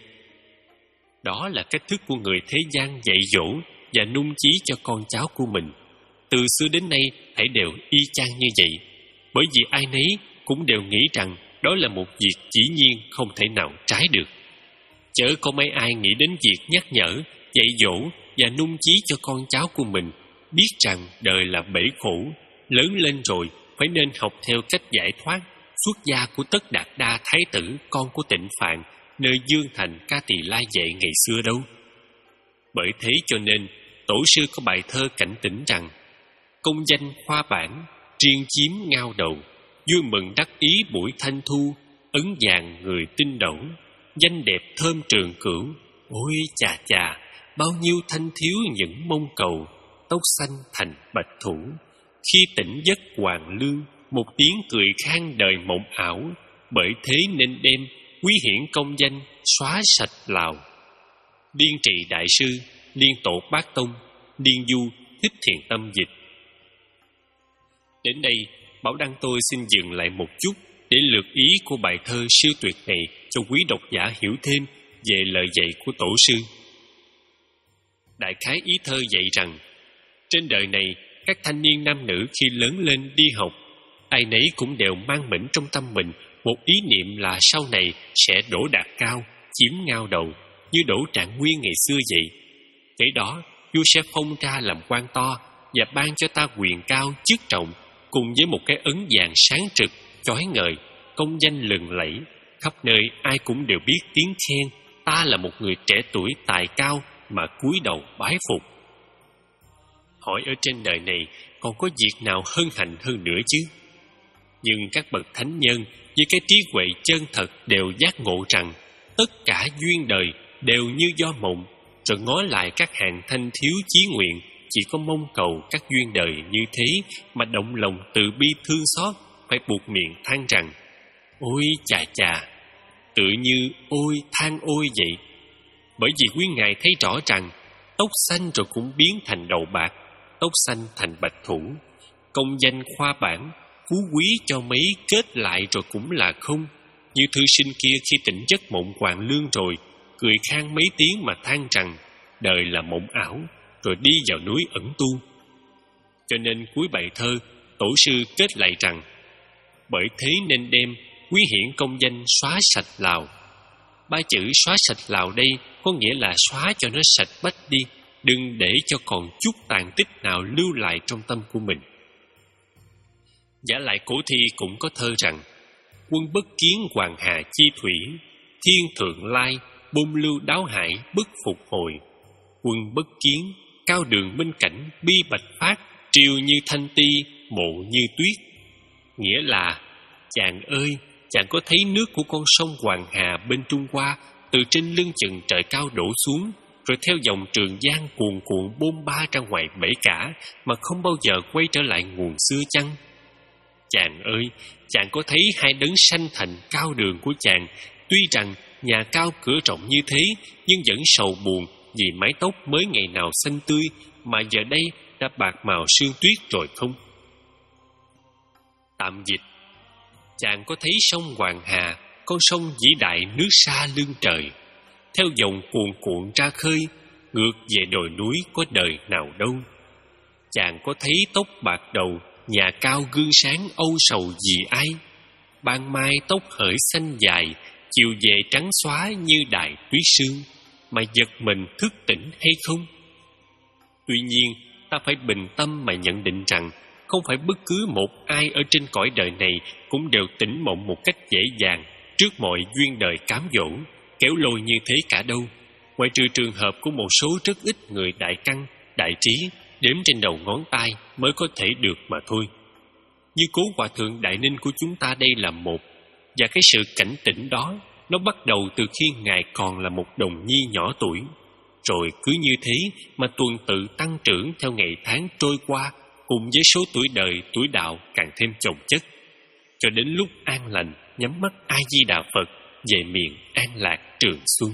Đó là cách thức của người thế gian dạy dỗ và nung chí cho con cháu của mình. Từ xưa đến nay thảy đều y chang như vậy, bởi vì ai nấy cũng đều nghĩ rằng đó là một việc dĩ nhiên không thể nào trái được. Chớ có mấy ai nghĩ đến việc nhắc nhở, dạy dỗ và nung chí cho con cháu của mình biết rằng đời là bể khổ, lớn lên rồi phải nên học theo cách giải thoát xuất gia của Tất Đạt Đa Thái tử, con của Tịnh Phạn, nơi Dương Thành Ca Tỳ La Vệ ngày xưa đâu. Bởi thế cho nên tổ sư có bài thơ cảnh tỉnh rằng: công danh khoa bản, riêng chiếm ngao đầu, vui mừng đắc ý buổi thanh thu, ấn vàng người tinh đẩu, danh đẹp thơm trường cửu. Ôi chà chà, bao nhiêu thanh thiếu những mong cầu, tóc xanh thành bạch thủ. Khi tỉnh giấc hoàng lương, một tiếng cười khang đời mộng ảo, bởi thế nên đem quý hiển công danh xóa sạch lào. Liên Trì Đại Sư, Liên Tổ Bát Tông, Liên Du Thích Thiện Tâm dịch. Đến đây, Bảo Đăng tôi xin dừng lại một chút để lược ý của bài thơ siêu tuyệt này cho quý độc giả hiểu thêm về lời dạy của tổ sư. Đại khái ý thơ dạy rằng, trên đời này, các thanh niên nam nữ khi lớn lên đi học, ai nấy cũng đều mang mĩnh trong tâm mình một ý niệm là sau này sẽ đỗ đạt cao, chiếm ngao đầu, như Đỗ Trạng Nguyên ngày xưa vậy. Kể đó, vua sẽ phong ra làm quan to và ban cho ta quyền cao chức trọng, cùng với một cái ấn vàng sáng trực, chói ngời, công danh lừng lẫy, khắp nơi ai cũng đều biết tiếng khen ta là một người trẻ tuổi tài cao mà cúi đầu bái phục. Hỏi ở trên đời này còn có việc nào hân hạnh hơn nữa chứ? Nhưng các bậc thánh nhân với cái trí huệ chân thật đều giác ngộ rằng tất cả duyên đời đều như do mộng, rồi ngó lại các hàng thanh thiếu chí nguyện chỉ có mong cầu các duyên đời như thế mà động lòng từ bi thương xót, phải buộc miệng than rằng ôi chà chà, tự như ôi than ôi vậy. Bởi vì quý ngài thấy rõ rằng tóc xanh rồi cũng biến thành đầu bạc, tóc xanh thành bạch thủ, công danh khoa bản, phú quý cho mấy kết lại rồi cũng là không. Như thư sinh kia khi tỉnh giấc mộng hoàng lương rồi, cười khan mấy tiếng mà than rằng đời là mộng ảo, rồi đi vào núi ẩn tu. Cho nên cuối bài thơ, tổ sư kết lại rằng bởi thế nên đem quý hiển công danh xóa sạch Lào. Ba chữ xóa sạch Lào đây có nghĩa là xóa cho nó sạch bách đi, đừng để cho còn chút tàn tích nào lưu lại trong tâm của mình. Giả lại cổ thi cũng có thơ rằng quân bất kiến hoàng hà chi thủy, thiên thượng lai bôn lưu đáo hải bất phục hồi. Quân bất kiến cao đường minh cảnh bi bạch phát, triều như thanh ti mộ như tuyết. Nghĩa là chàng ơi, chàng có thấy nước của con sông Hoàng Hà bên Trung Hoa từ trên lưng chừng trời cao đổ xuống, rồi theo dòng Trường Giang cuồn cuộn bôn ba ra ngoài bể cả mà không bao giờ quay trở lại nguồn xưa chăng? Chàng ơi, chàng có thấy hai đấng sanh thành cao đường của chàng, tuy rằng nhà cao cửa rộng như thế, nhưng vẫn sầu buồn vì mái tóc mới ngày nào xanh tươi mà giờ đây đã bạc màu sương tuyết rồi không? Tạm dịch. Chàng có thấy sông Hoàng Hà, con sông vĩ đại nước xa lưng trời, theo dòng cuồn cuộn ra khơi, ngược về đồi núi có đời nào đâu. Chàng có thấy tóc bạc đầu, nhà cao gương sáng âu sầu vì ai? Ban mai tóc hởi xanh dài, chiều về trắng xóa như đài tuyết sương, mà giật mình thức tỉnh hay không? Tuy nhiên, ta phải bình tâm mà nhận định rằng không phải bất cứ một ai ở trên cõi đời này cũng đều tỉnh mộng một cách dễ dàng trước mọi duyên đời cám dỗ, kéo lôi như thế cả đâu, ngoại trừ trường hợp của một số rất ít người đại căn, đại trí, đếm trên đầu ngón tay mới có thể được mà thôi. Như Cố Hòa Thượng Đại Ninh của chúng ta đây là một, và cái sự cảnh tỉnh đó nó bắt đầu từ khi Ngài còn là một đồng nhi nhỏ tuổi, rồi cứ như thế mà tuần tự tăng trưởng theo ngày tháng trôi qua, cùng với số tuổi đời, tuổi đạo càng thêm chồng chất, cho đến lúc an lành nhắm mắt A Di Đà Phật về miền an lạc trường xuân.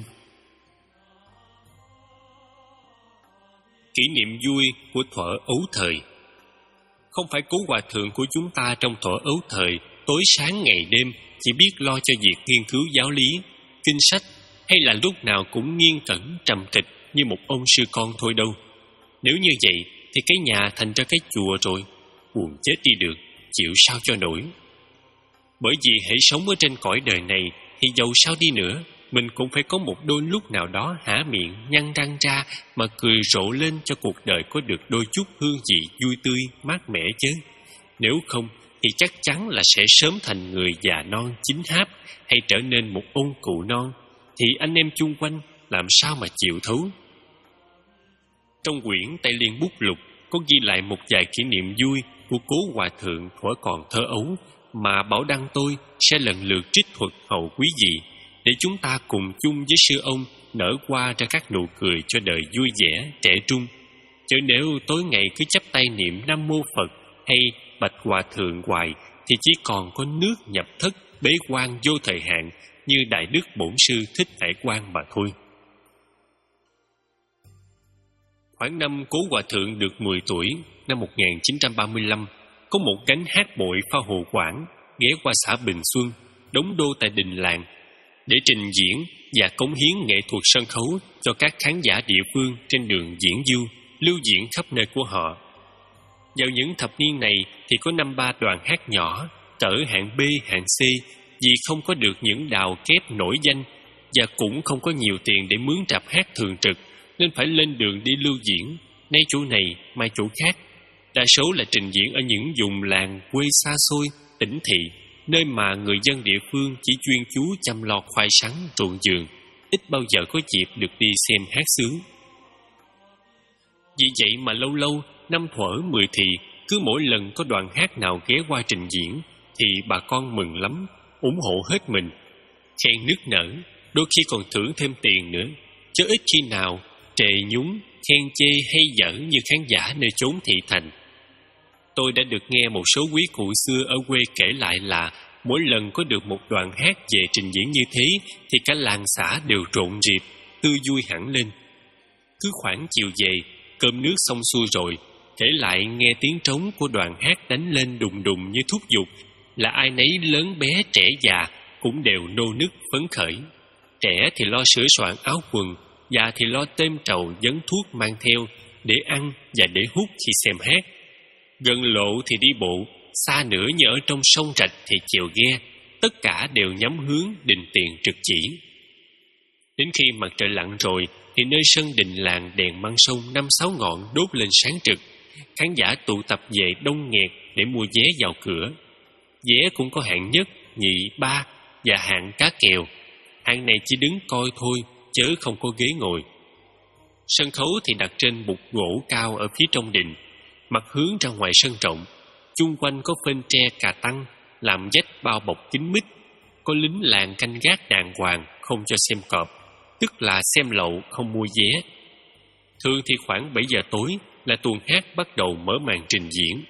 Kỷ niệm vui của thuở ấu thời. Không phải Cố Hòa Thượng của chúng ta trong thuở ấu thời tối sáng ngày đêm chỉ biết lo cho việc nghiên cứu giáo lý, kinh sách, hay là lúc nào cũng nghiêng cẩn trầm tịch như một ông sư con thôi đâu. Nếu như vậy thì cái nhà thành ra cái chùa rồi, buồn chết đi được, chịu sao cho nổi. Bởi vì hễ sống ở trên cõi đời này thì dầu sao đi nữa, mình cũng phải có một đôi lúc nào đó há miệng nhăn răng ra mà cười rộ lên cho cuộc đời có được đôi chút hương vị vui tươi, mát mẻ chứ. Nếu không thì chắc chắn là sẽ sớm thành người già non chín háp, hay trở nên một ông cụ non, thì anh em chung quanh làm sao mà chịu thấu. Trong quyển Tây Liên Bút Lục có ghi lại một vài kỷ niệm vui của Cố Hòa Thượng thuở còn thơ ấu mà Bảo Đăng tôi sẽ lần lượt trích thuật hầu quý vị, để chúng ta cùng chung với sư ông nở qua ra các nụ cười cho đời vui vẻ, trẻ trung. Chứ nếu tối ngày cứ chắp tay niệm Nam Mô Phật hay Bạch Hòa Thượng hoài thì chỉ còn có nước nhập thất bế quan vô thời hạn như Đại Đức Bổn Sư Thích Hải Quang mà thôi. Khoảng năm Cố Hòa Thượng được mười tuổi, năm một nghìn chín trăm ba mươi lăm, có một gánh hát bội pha hồ quảng ghé qua xã Bình Xuân, đóng đô tại đình làng, để trình diễn và cống hiến nghệ thuật sân khấu cho các khán giả địa phương trên đường diễn du, lưu diễn khắp nơi của họ. Vào những thập niên này thì có năm ba đoàn hát nhỏ, cỡ hạng B, hạng C, vì không có được những đào kép nổi danh và cũng không có nhiều tiền để mướn rạp hát thường trực, nên phải lên đường đi lưu diễn, nay chỗ này, mai chỗ khác. Đa số là trình diễn ở những vùng làng quê xa xôi, tỉnh thị, nơi mà người dân địa phương chỉ chuyên chú chăm lo khoai sắn, ruộng vườn, ít bao giờ có dịp được đi xem hát xướng. Vì vậy mà lâu lâu, năm thuở mười thì, cứ mỗi lần có đoàn hát nào ghé qua trình diễn, thì bà con mừng lắm, ủng hộ hết mình, khen nức nở, đôi khi còn thưởng thêm tiền nữa, chứ ít khi nào trề nhúng, khen chê hay dở như khán giả nơi chốn thị thành. Tôi đã được nghe một số quý cụ xưa ở quê kể lại là mỗi lần có được một đoàn hát về trình diễn như thế thì cả làng xã đều rộn rịp, tươi vui hẳn lên. Cứ khoảng chiều về, cơm nước xong xuôi rồi, kể lại nghe tiếng trống của đoàn hát đánh lên đùng đùng như thúc giục, là ai nấy lớn bé trẻ già cũng đều nô nức phấn khởi. Trẻ thì lo sửa soạn áo quần, già thì lo têm trầu vấn thuốc mang theo để ăn và để hút khi xem hát. Gần lộ thì đi bộ, xa nữa như ở trong sông rạch thì chèo ghe, tất cả đều nhắm hướng đình tiền trực chỉ. Đến khi mặt trời lặn rồi thì nơi sân đình làng đèn măng sông năm sáu ngọn đốt lên sáng trực, khán giả tụ tập về đông nghẹt để mua vé vào cửa. Vé cũng có hạng nhất, nhì, ba và hạng cá kèo. Hạng này chỉ đứng coi thôi, chớ không có ghế ngồi. Sân khấu thì đặt trên bục gỗ cao ở phía trong đình, mặt hướng ra ngoài sân rộng. Chung quanh có phên tre cà tăng làm vách bao bọc kín mít. Có lính làng canh gác đàng hoàng, không cho xem cọp, tức là xem lậu không mua vé. Thường thì khoảng bảy giờ tối là tuồng hát bắt đầu mở màn trình diễn.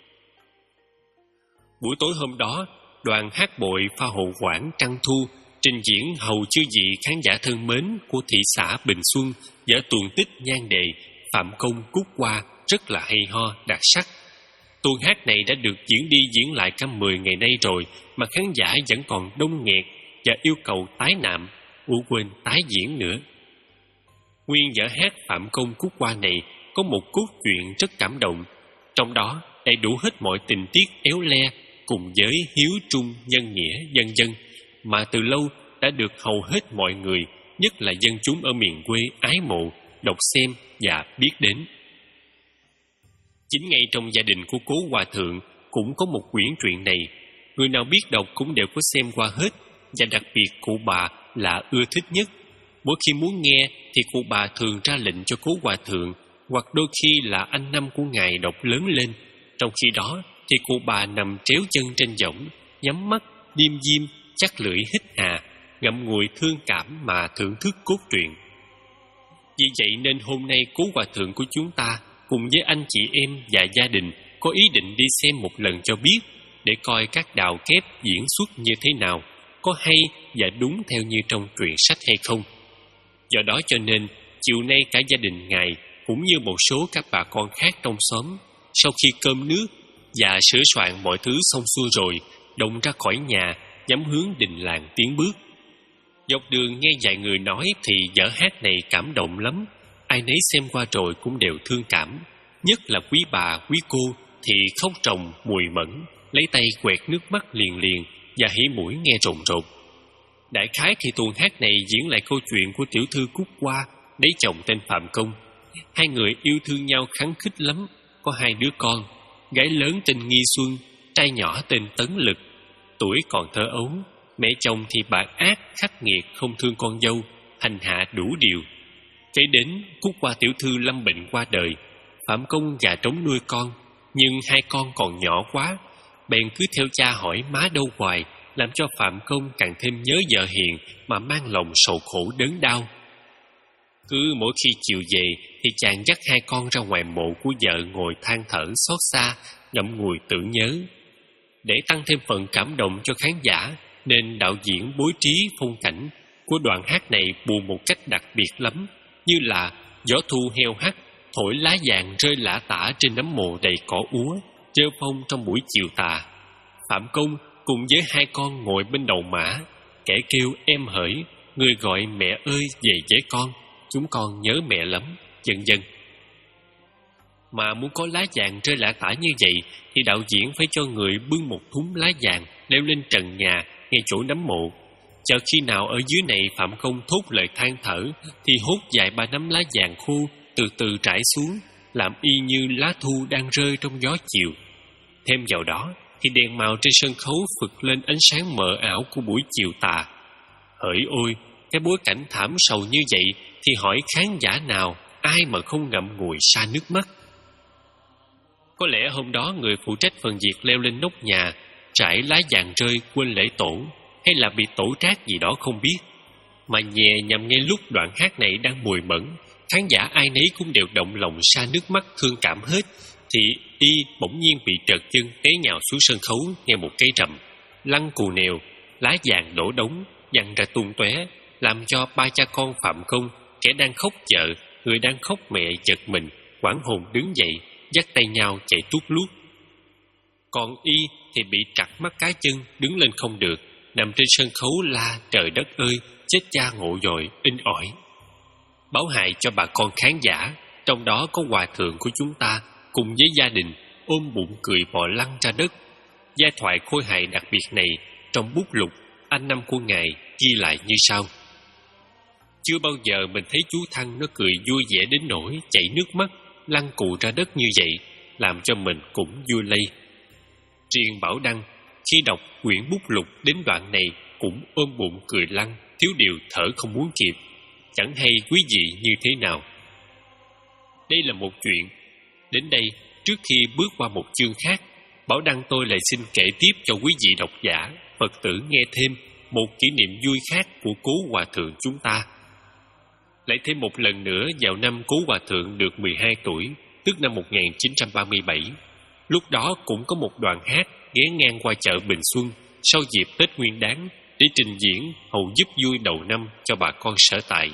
Buổi tối hôm đó, đoàn hát bội pha hồ quảng Trăng Thu trình diễn hầu chư vị khán giả thân mến của thị xã Bình Xuân vở tuồng tích nhan đề Phạm Công Cúc Hoa rất là hay ho, đặc sắc. Tuồng hát này đã được diễn đi diễn lại cả mười ngày nay rồi mà khán giả vẫn còn đông nghẹt và yêu cầu tái nạm, ủ quên tái diễn nữa. Nguyên vở hát Phạm Công Cúc Hoa này có một cốt truyện rất cảm động, trong đó đầy đủ hết mọi tình tiết éo le cùng với hiếu trung nhân nghĩa vân vân mà từ lâu đã được hầu hết mọi người, nhất là dân chúng ở miền quê ái mộ, đọc xem và biết đến. Chính ngay trong gia đình của Cố Hòa Thượng cũng có một quyển truyện này, người nào biết đọc cũng đều có xem qua hết, và đặc biệt cụ bà là ưa thích nhất. Mỗi khi muốn nghe thì cụ bà thường ra lệnh cho Cố Hòa Thượng hoặc đôi khi là anh năm của ngài đọc lớn lên. Trong khi đó thì cụ bà nằm tréo chân trên võng, nhắm mắt điềm diêm, chắc lưỡi hít hà, ngậm ngùi thương cảm mà thưởng thức cốt truyện. Vì vậy nên hôm nay Cố Hòa Thượng của chúng ta cùng với anh chị em và gia đình có ý định đi xem một lần cho biết, để coi các đào kép diễn xuất như thế nào, có hay và đúng theo như trong truyện sách hay không. Do đó cho nên chiều nay cả gia đình ngài cũng như một số các bà con khác trong xóm, sau khi cơm nước và sửa soạn mọi thứ xong xuôi rồi, động ra khỏi nhà nhắm hướng đình làng tiến bước. Dọc đường nghe vài người nói thì vở hát này cảm động lắm, ai nấy xem qua rồi cũng đều thương cảm, nhất là quý bà quý cô thì khóc ròng mùi mẫn, lấy tay quẹt nước mắt liền liền và hỉ mũi nghe rồn rột. Đại khái thì tuồng hát này diễn lại câu chuyện của tiểu thư Cúc Hoa lấy chồng tên Phạm Công. Hai người yêu thương nhau khăng khít lắm, có hai đứa con, gái lớn tên Nghi Xuân, trai nhỏ tên Tấn Lực. Tuổi còn thơ ấu, mẹ chồng thì bạc ác khắc nghiệt, không thương con dâu, hành hạ đủ điều. Kế đến Cúc Hoa tiểu thư lâm bệnh qua đời, Phạm Công gà trống nuôi con, nhưng hai con còn nhỏ quá, bèn cứ theo cha hỏi má đâu hoài, làm cho Phạm Công càng thêm nhớ vợ hiền mà mang lòng sầu khổ đớn đau. Cứ mỗi khi chiều về thì chàng dắt hai con ra ngoài mộ của vợ ngồi than thở xót xa, ngậm ngùi tưởng nhớ. Để tăng thêm phần cảm động cho khán giả, nên đạo diễn bố trí phong cảnh của đoạn hát này bù một cách đặc biệt lắm, như là gió thu heo hắt, thổi lá vàng rơi lả tả trên nấm mồ đầy cỏ úa, trêu phong trong buổi chiều tà. Phạm Công cùng với hai con ngồi bên đầu mã, kẻ kêu em hỡi, người gọi mẹ ơi về với con, chúng con nhớ mẹ lắm, vân vân. Mà muốn có lá vàng rơi lả tả như vậy thì đạo diễn phải cho người bưng một thúng lá vàng leo lên trần nhà ngay chỗ nấm mộ. Chợt khi nào ở dưới này Phạm Công thốt lời than thở thì hốt vài ba nắm lá vàng khô từ từ trải xuống, làm y như lá thu đang rơi trong gió chiều. Thêm vào đó thì đèn màu trên sân khấu phực lên ánh sáng mờ ảo của buổi chiều tà. Hỡi ôi, cái bối cảnh thảm sầu như vậy thì hỏi khán giả nào ai mà không ngậm ngùi sa nước mắt. Có lẽ hôm đó người phụ trách phần việc leo lên nóc nhà trải lá vàng rơi quên lễ tổ, hay là bị tổ trác gì đó không biết, mà nhè nhằm ngay lúc đoạn hát này đang mùi mẫn, khán giả ai nấy cũng đều động lòng sa nước mắt thương cảm hết, thì y bỗng nhiên bị trật chân té nhào xuống sân khấu nghe một cây rầm, lăn cù nèo, lá vàng đổ đống văng ra tung tóe, làm cho ba cha con Phạm Công, kẻ đang khóc vợ, người đang khóc mẹ, giật mình hoảng hồn đứng dậy, dắt tay nhau chạy tuốt lút. Còn y thì bị trặc mắt cá chân, đứng lên không được, nằm trên sân khấu la trời đất ơi, chết cha ngộ dội, in ỏi. Báo hại cho bà con khán giả, trong đó có hòa thượng của chúng ta cùng với gia đình ôm bụng cười bò lăn ra đất. Giai thoại khôi hài đặc biệt này trong bút lục anh năm của ngài ghi lại như sau: chưa bao giờ mình thấy chú Thăng nó cười vui vẻ đến nỗi chảy nước mắt, lăn cù ra đất như vậy, làm cho mình cũng vui lây. Riêng Bảo Đăng khi đọc quyển bút lục đến đoạn này cũng ôm bụng cười lăn, thiếu điều thở không muốn kịp, chẳng hay quý vị như thế nào. Đây là một chuyện. Đến đây, trước khi bước qua một chương khác, Bảo Đăng tôi lại xin kể tiếp cho quý vị độc giả, Phật tử nghe thêm một kỷ niệm vui khác của cố hòa thượng chúng ta. Lại thêm một lần nữa vào năm cố hòa thượng được mười hai tuổi, tức năm một nghìn chín trăm ba mươi bảy. Lúc đó cũng có một đoàn hát ghé ngang qua chợ Bình Xuân sau dịp Tết Nguyên Đán để trình diễn hầu giúp vui đầu năm cho bà con sở tại.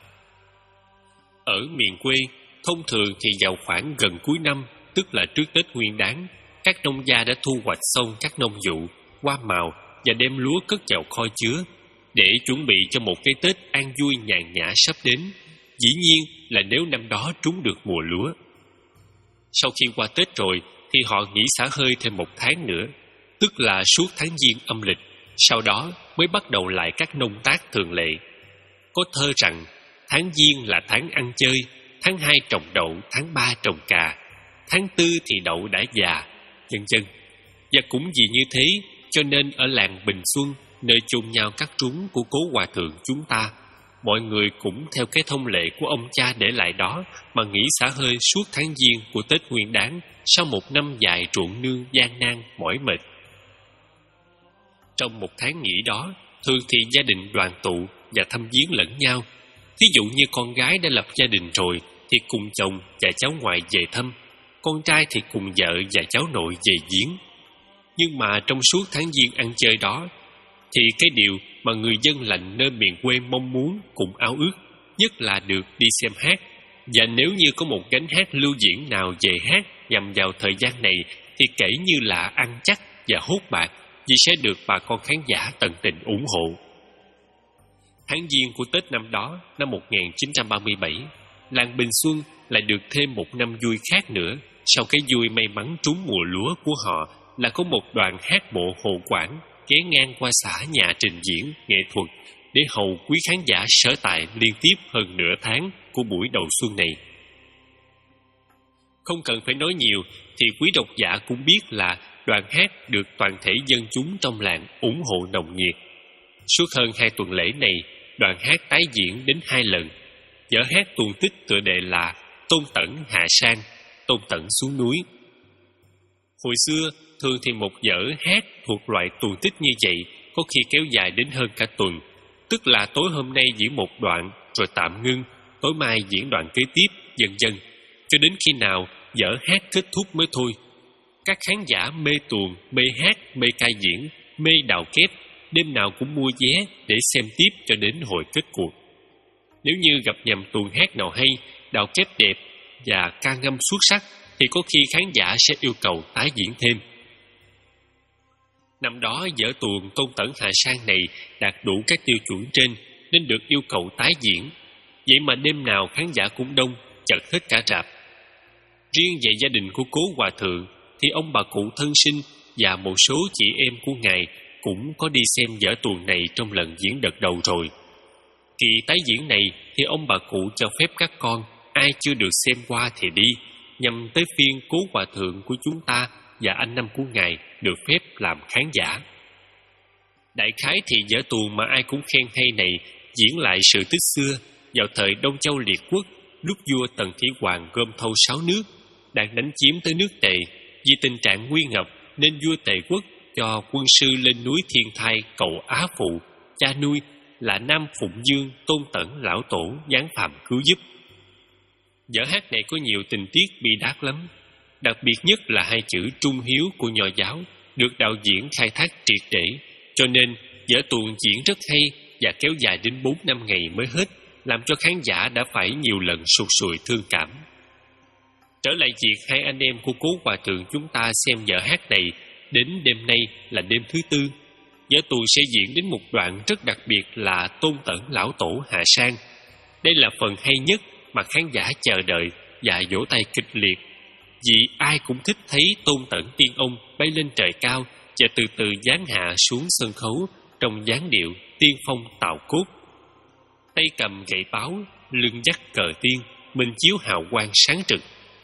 Ở miền quê, thông thường thì vào khoảng gần cuối năm, tức là trước Tết Nguyên Đán, các nông gia đã thu hoạch xong các nông vụ, hoa màu và đem lúa cất vào kho chứa để chuẩn bị cho một cái Tết an vui nhàn nhã sắp đến. Dĩ nhiên là nếu năm đó trúng được mùa lúa. Sau khi qua Tết rồi thì họ nghỉ xả hơi thêm một tháng nữa, tức là suốt tháng Giêng âm lịch. Sau đó mới bắt đầu lại các nông tác thường lệ. Có thơ rằng tháng Giêng là tháng ăn chơi, tháng hai trồng đậu, tháng ba trồng cà, tháng tư thì đậu đã già, vân vân. Và cũng vì như thế cho nên ở làng Bình Xuân, nơi chôn nhau các trúng của cố hòa thượng chúng ta, mọi người cũng theo cái thông lệ của ông cha để lại đó mà nghỉ xả hơi suốt tháng Giêng của Tết Nguyên Đán sau một năm dài ruộng nương gian nan mỏi mệt. Trong một tháng nghỉ đó, thường thì gia đình đoàn tụ và thăm viếng lẫn nhau. Thí dụ như con gái đã lập gia đình rồi thì cùng chồng và cháu ngoại về thăm, con trai thì cùng vợ và cháu nội về viếng. Nhưng mà trong suốt tháng Giêng ăn chơi đó thì cái điều mà người dân lành nơi miền quê mong muốn cũng ao ước nhất là được đi xem hát. Và nếu như có một gánh hát lưu diễn nào về hát nhằm vào thời gian này thì kể như là ăn chắc và hốt bạc, vì sẽ được bà con khán giả tận tình ủng hộ. Tháng Giêng của Tết năm đó, năm một nghìn chín trăm ba mươi bảy, làng Bình Xuân lại được thêm một năm vui khác nữa. Sau cái vui may mắn trúng mùa lúa của họ là có một đoàn hát bộ Hồ Quảng ghé ngang qua xã nhà trình diễn nghệ thuật để hầu quý khán giả sở tại liên tiếp hơn nửa tháng của buổi đầu xuân này. Không cần phải nói nhiều thì quý độc giả cũng biết là đoàn hát được toàn thể dân chúng trong làng ủng hộ nồng nhiệt. Suốt hơn hai tuần lễ này, đoàn hát tái diễn đến hai lần. Vở hát tuồng tích tựa đề là Tôn Tẩn hạ sang, Tôn Tẩn xuống núi. Hồi xưa, thường thì một vở hát thuộc loại tuồng tích như vậy có khi kéo dài đến hơn cả tuần, tức là tối hôm nay diễn một đoạn rồi tạm ngưng, tối mai diễn đoạn kế tiếp, dần dần, cho đến khi nào vở hát kết thúc mới thôi. Các khán giả mê tuồng, mê hát, mê ca diễn, mê đào kép, đêm nào cũng mua vé để xem tiếp cho đến hồi kết cuộc. Nếu như gặp nhầm tuồng hát nào hay, đào kép đẹp và ca ngâm xuất sắc thì có khi khán giả sẽ yêu cầu tái diễn thêm. Năm đó vở tuồng Tôn Tẩn Hạ Sang này đạt đủ các tiêu chuẩn trên nên được yêu cầu tái diễn. Vậy mà đêm nào khán giả cũng đông, chật hết cả rạp. Riêng về gia đình của cố hòa thượng thì ông bà cụ thân sinh và một số chị em của ngài cũng có đi xem vở tuồng này trong lần diễn đợt đầu rồi. Kỳ tái diễn này thì ông bà cụ cho phép các con ai chưa được xem qua thì đi, nhằm tới phiên cố hòa thượng của chúng ta và anh năm của ngài được phép làm khán giả. Đại khái thì vở tuồng mà ai cũng khen hay này diễn lại sự tích xưa vào thời Đông Châu Liệt Quốc, lúc vua Tần Thủy Hoàng gom thâu sáu nước đang đánh chiếm tới nước Tề. Vì tình trạng nguy ngập nên vua Tề Quốc cho quân sư lên núi Thiên Thai cầu Á Phụ, cha nuôi là Nam Phụng Dương Tôn Tẩn Lão Tổ giáng phàm cứu giúp. Vở hát này có nhiều tình tiết bi đát lắm, đặc biệt nhất là hai chữ trung hiếu của Nho giáo được đạo diễn khai thác triệt để, cho nên vở tuồng diễn rất hay và kéo dài đến bốn năm ngày mới hết, làm cho khán giả đã phải nhiều lần sụt sùi thương cảm. Trở lại việc hai anh em của cố hòa thượng chúng ta xem vở hát này, đến đêm nay là đêm thứ tư. Vở tuồng sẽ diễn đến một đoạn rất đặc biệt là Tôn Tẩn Lão Tổ hạ sang. Đây là phần hay nhất mà khán giả chờ đợi và vỗ tay kịch liệt, vì ai cũng thích thấy Tôn Tẩn tiên ông bay lên trời cao và từ từ giáng hạ xuống sân khấu trong dáng điệu tiên phong tạo cốt. Tay cầm gậy báo, lưng dắt cờ tiên, minh chiếu hào quang sáng trực.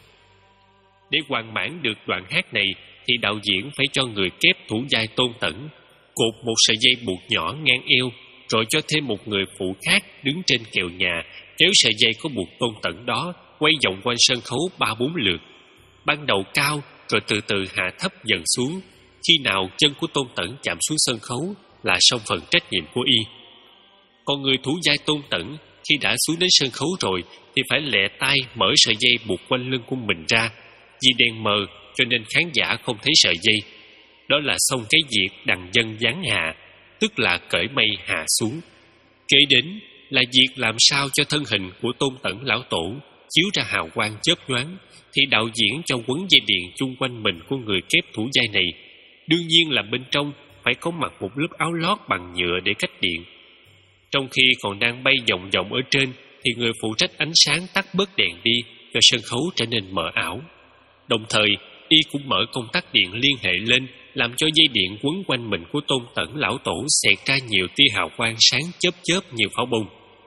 Để hoàn mãn được đoạn hát này thì đạo diễn phải cho người kép thủ vai Tôn Tẩn cột một sợi dây buộc nhỏ ngang eo, rồi cho thêm một người phụ khác đứng trên kèo nhà kéo sợi dây có buộc Tôn Tẩn đó quay vòng quanh sân khấu ba bốn lượt, ban đầu cao rồi từ từ hạ thấp dần xuống. Khi nào chân của Tôn Tẩn chạm xuống sân khấu là xong phần trách nhiệm của y. Còn người thủ vai Tôn Tẩn khi đã xuống đến sân khấu rồi thì phải lẹ tay mở sợi dây buộc quanh lưng của mình ra. Vì đèn mờ cho nên khán giả không thấy sợi dây. Đó là xong cái việc đằng dân giáng hạ, tức là cởi mây hạ xuống. Kế đến là việc làm sao cho thân hình của Tôn Tẩn Lão Tổ chiếu ra hào quang chớp nhoáng, thì đạo diễn cho quấn dây điện chung quanh mình của người kép thủ vai này. Đương nhiên là bên trong phải có mặc một lớp áo lót bằng nhựa để cách điện. Trong khi còn đang bay vòng vòng ở trên thì người phụ trách ánh sáng tắt bớt đèn đi cho sân khấu trở nên mờ ảo. Đồng thời y cũng mở công tắc điện liên hệ lên, làm cho dây điện quấn quanh mình của Tôn Tẩn Lão Tổ xẹt ra nhiều tia hào quang sáng chớp chớp như pháo bông.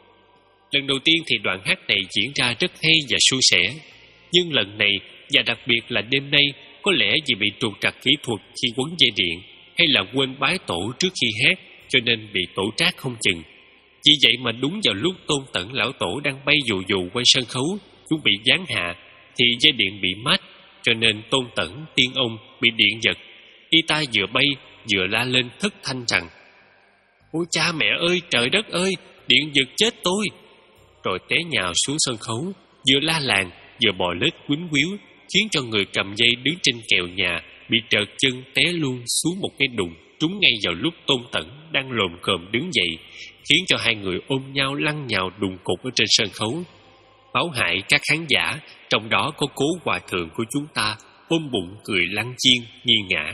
Lần đầu tiên thì đoạn hát này diễn ra rất hay và suôn sẻ, nhưng lần này và đặc biệt là đêm nay, có lẽ vì bị trục trặc kỹ thuật khi quấn dây điện, hay là quên bái tổ trước khi hát, cho nên bị tổ trác không chừng. Vì vậy mà đúng vào lúc Tôn Tẩn Lão Tổ đang bay dù dù quanh sân khấu, chuẩn bị giáng hạ, thì dây điện bị mát, cho nên Tôn Tẩn tiên ông bị điện giật. Y ta vừa bay vừa la lên thất thanh rằng: "Ôi cha mẹ ơi, trời đất ơi, điện giật chết tôi!" Rồi té nhào xuống sân khấu, vừa la làng vừa bò lết quýnh quýu, khiến cho người cầm dây đứng trên kèo nhà bị trợt chân té luôn xuống một cái đùng, trúng ngay vào lúc Tôn Tẩn đang lồm cồm đứng dậy, khiến cho hai người ôm nhau lăn nhào đùng cục ở trên sân khấu. Báo hại các khán giả, trong đó có cố hòa thượng của chúng ta, ôm bụng cười lăn chiên nghiêng ngã.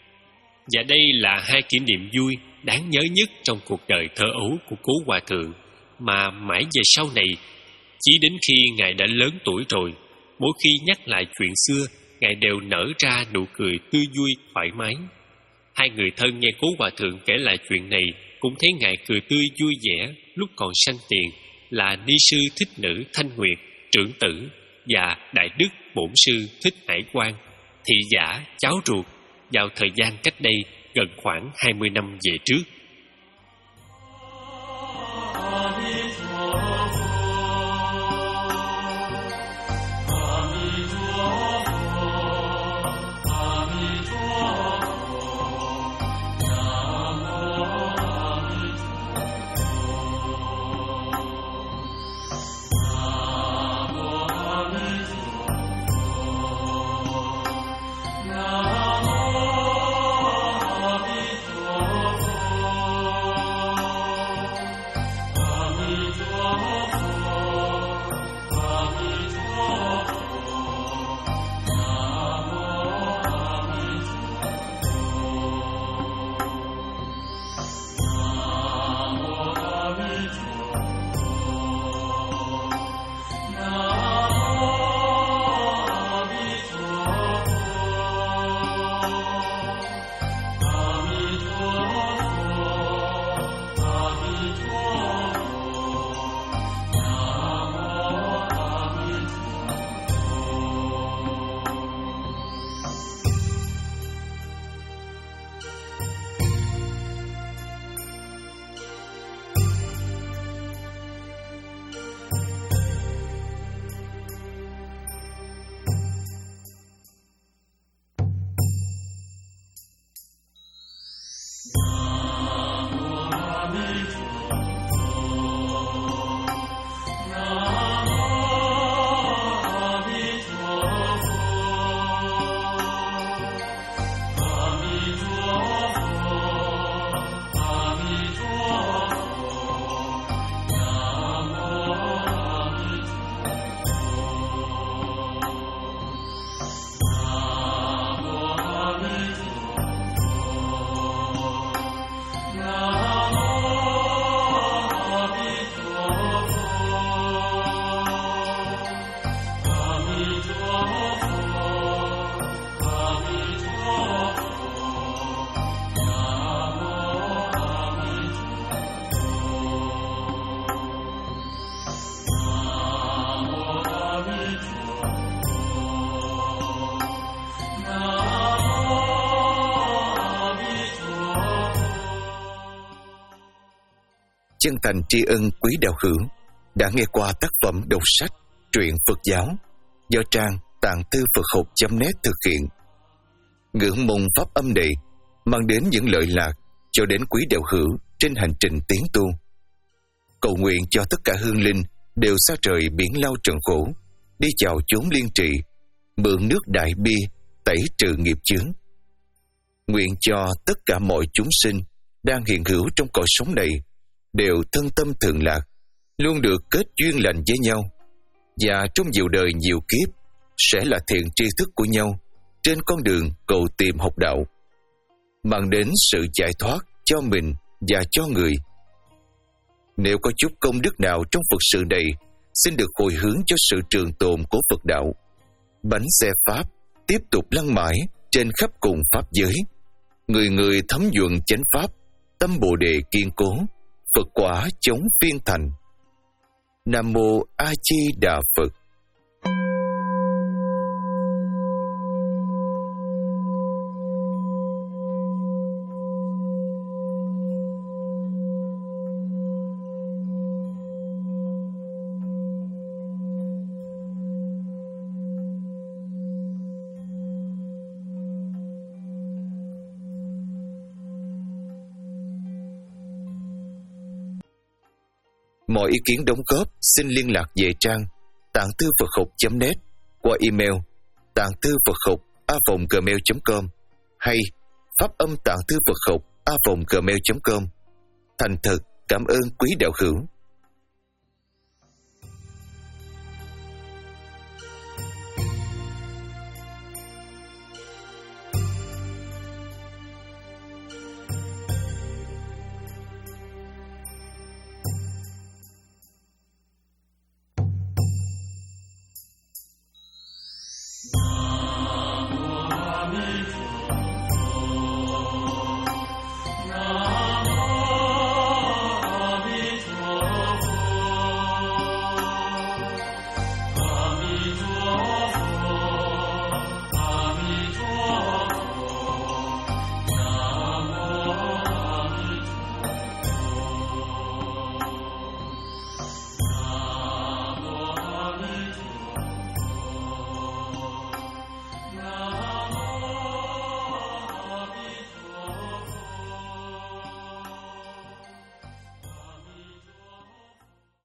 Và đây là hai kỷ niệm vui đáng nhớ nhất trong cuộc đời thơ ấu của cố hòa thượng, mà mãi về sau này, chỉ đến khi ngài đã lớn tuổi rồi, mỗi khi nhắc lại chuyện xưa, ngài đều nở ra nụ cười tươi vui thoải mái. Hai người thân nghe cố hòa thượng kể lại chuyện này cũng thấy ngài cười tươi vui vẻ lúc còn sanh tiền, là ni sư Thích Nữ Thanh Nguyệt, trưởng tử, và đại đức bổn sư Thích Hải Quang, thị giả cháu ruột, vào thời gian cách đây gần khoảng hai mươi năm về trước. chân thành tri ân quý đạo hữu đã nghe qua tác phẩm đọc sách truyện Phật giáo do trang tạng thư Phật học chấm net thực hiện. Ngưỡng mong pháp âm này mang đến những lợi lạc cho đến quý đạo hữu trên hành trình tiến tu. Cầu nguyện cho tất cả hương linh đều xa trời biển lao trận khổ, đi chào chốn liên trị, mượn nước đại bi tẩy trừ nghiệp chướng. Nguyện cho tất cả mọi chúng sinh đang hiện hữu trong cõi sống này đều thân tâm thường lạc, luôn được kết duyên lành với nhau, và trong nhiều đời nhiều kiếp sẽ là thiện tri thức của nhau trên con đường cầu tìm học đạo, mang đến sự giải thoát cho mình và cho người. Nếu có chút công đức nào trong Phật sự này, xin được hồi hướng cho sự trường tồn của Phật đạo. Bánh xe Pháp tiếp tục lăn mãi trên khắp cùng Pháp giới. Người người thấm nhuận chánh Pháp, tâm Bồ Đề kiên cố, Phật quả chống phiên thành. Nam Mô A Di Đà Phật. Mọi ý kiến đóng góp xin liên lạc về trang tạng thư Phật học chấm net qua email tạng thư Phật học a vòng gmail chấm com hay pháp âm tạng thư Phật học a vòng gmail chấm com. Thành thật cảm ơn quý đạo hữu. Nam Mô A Di Đà Phật.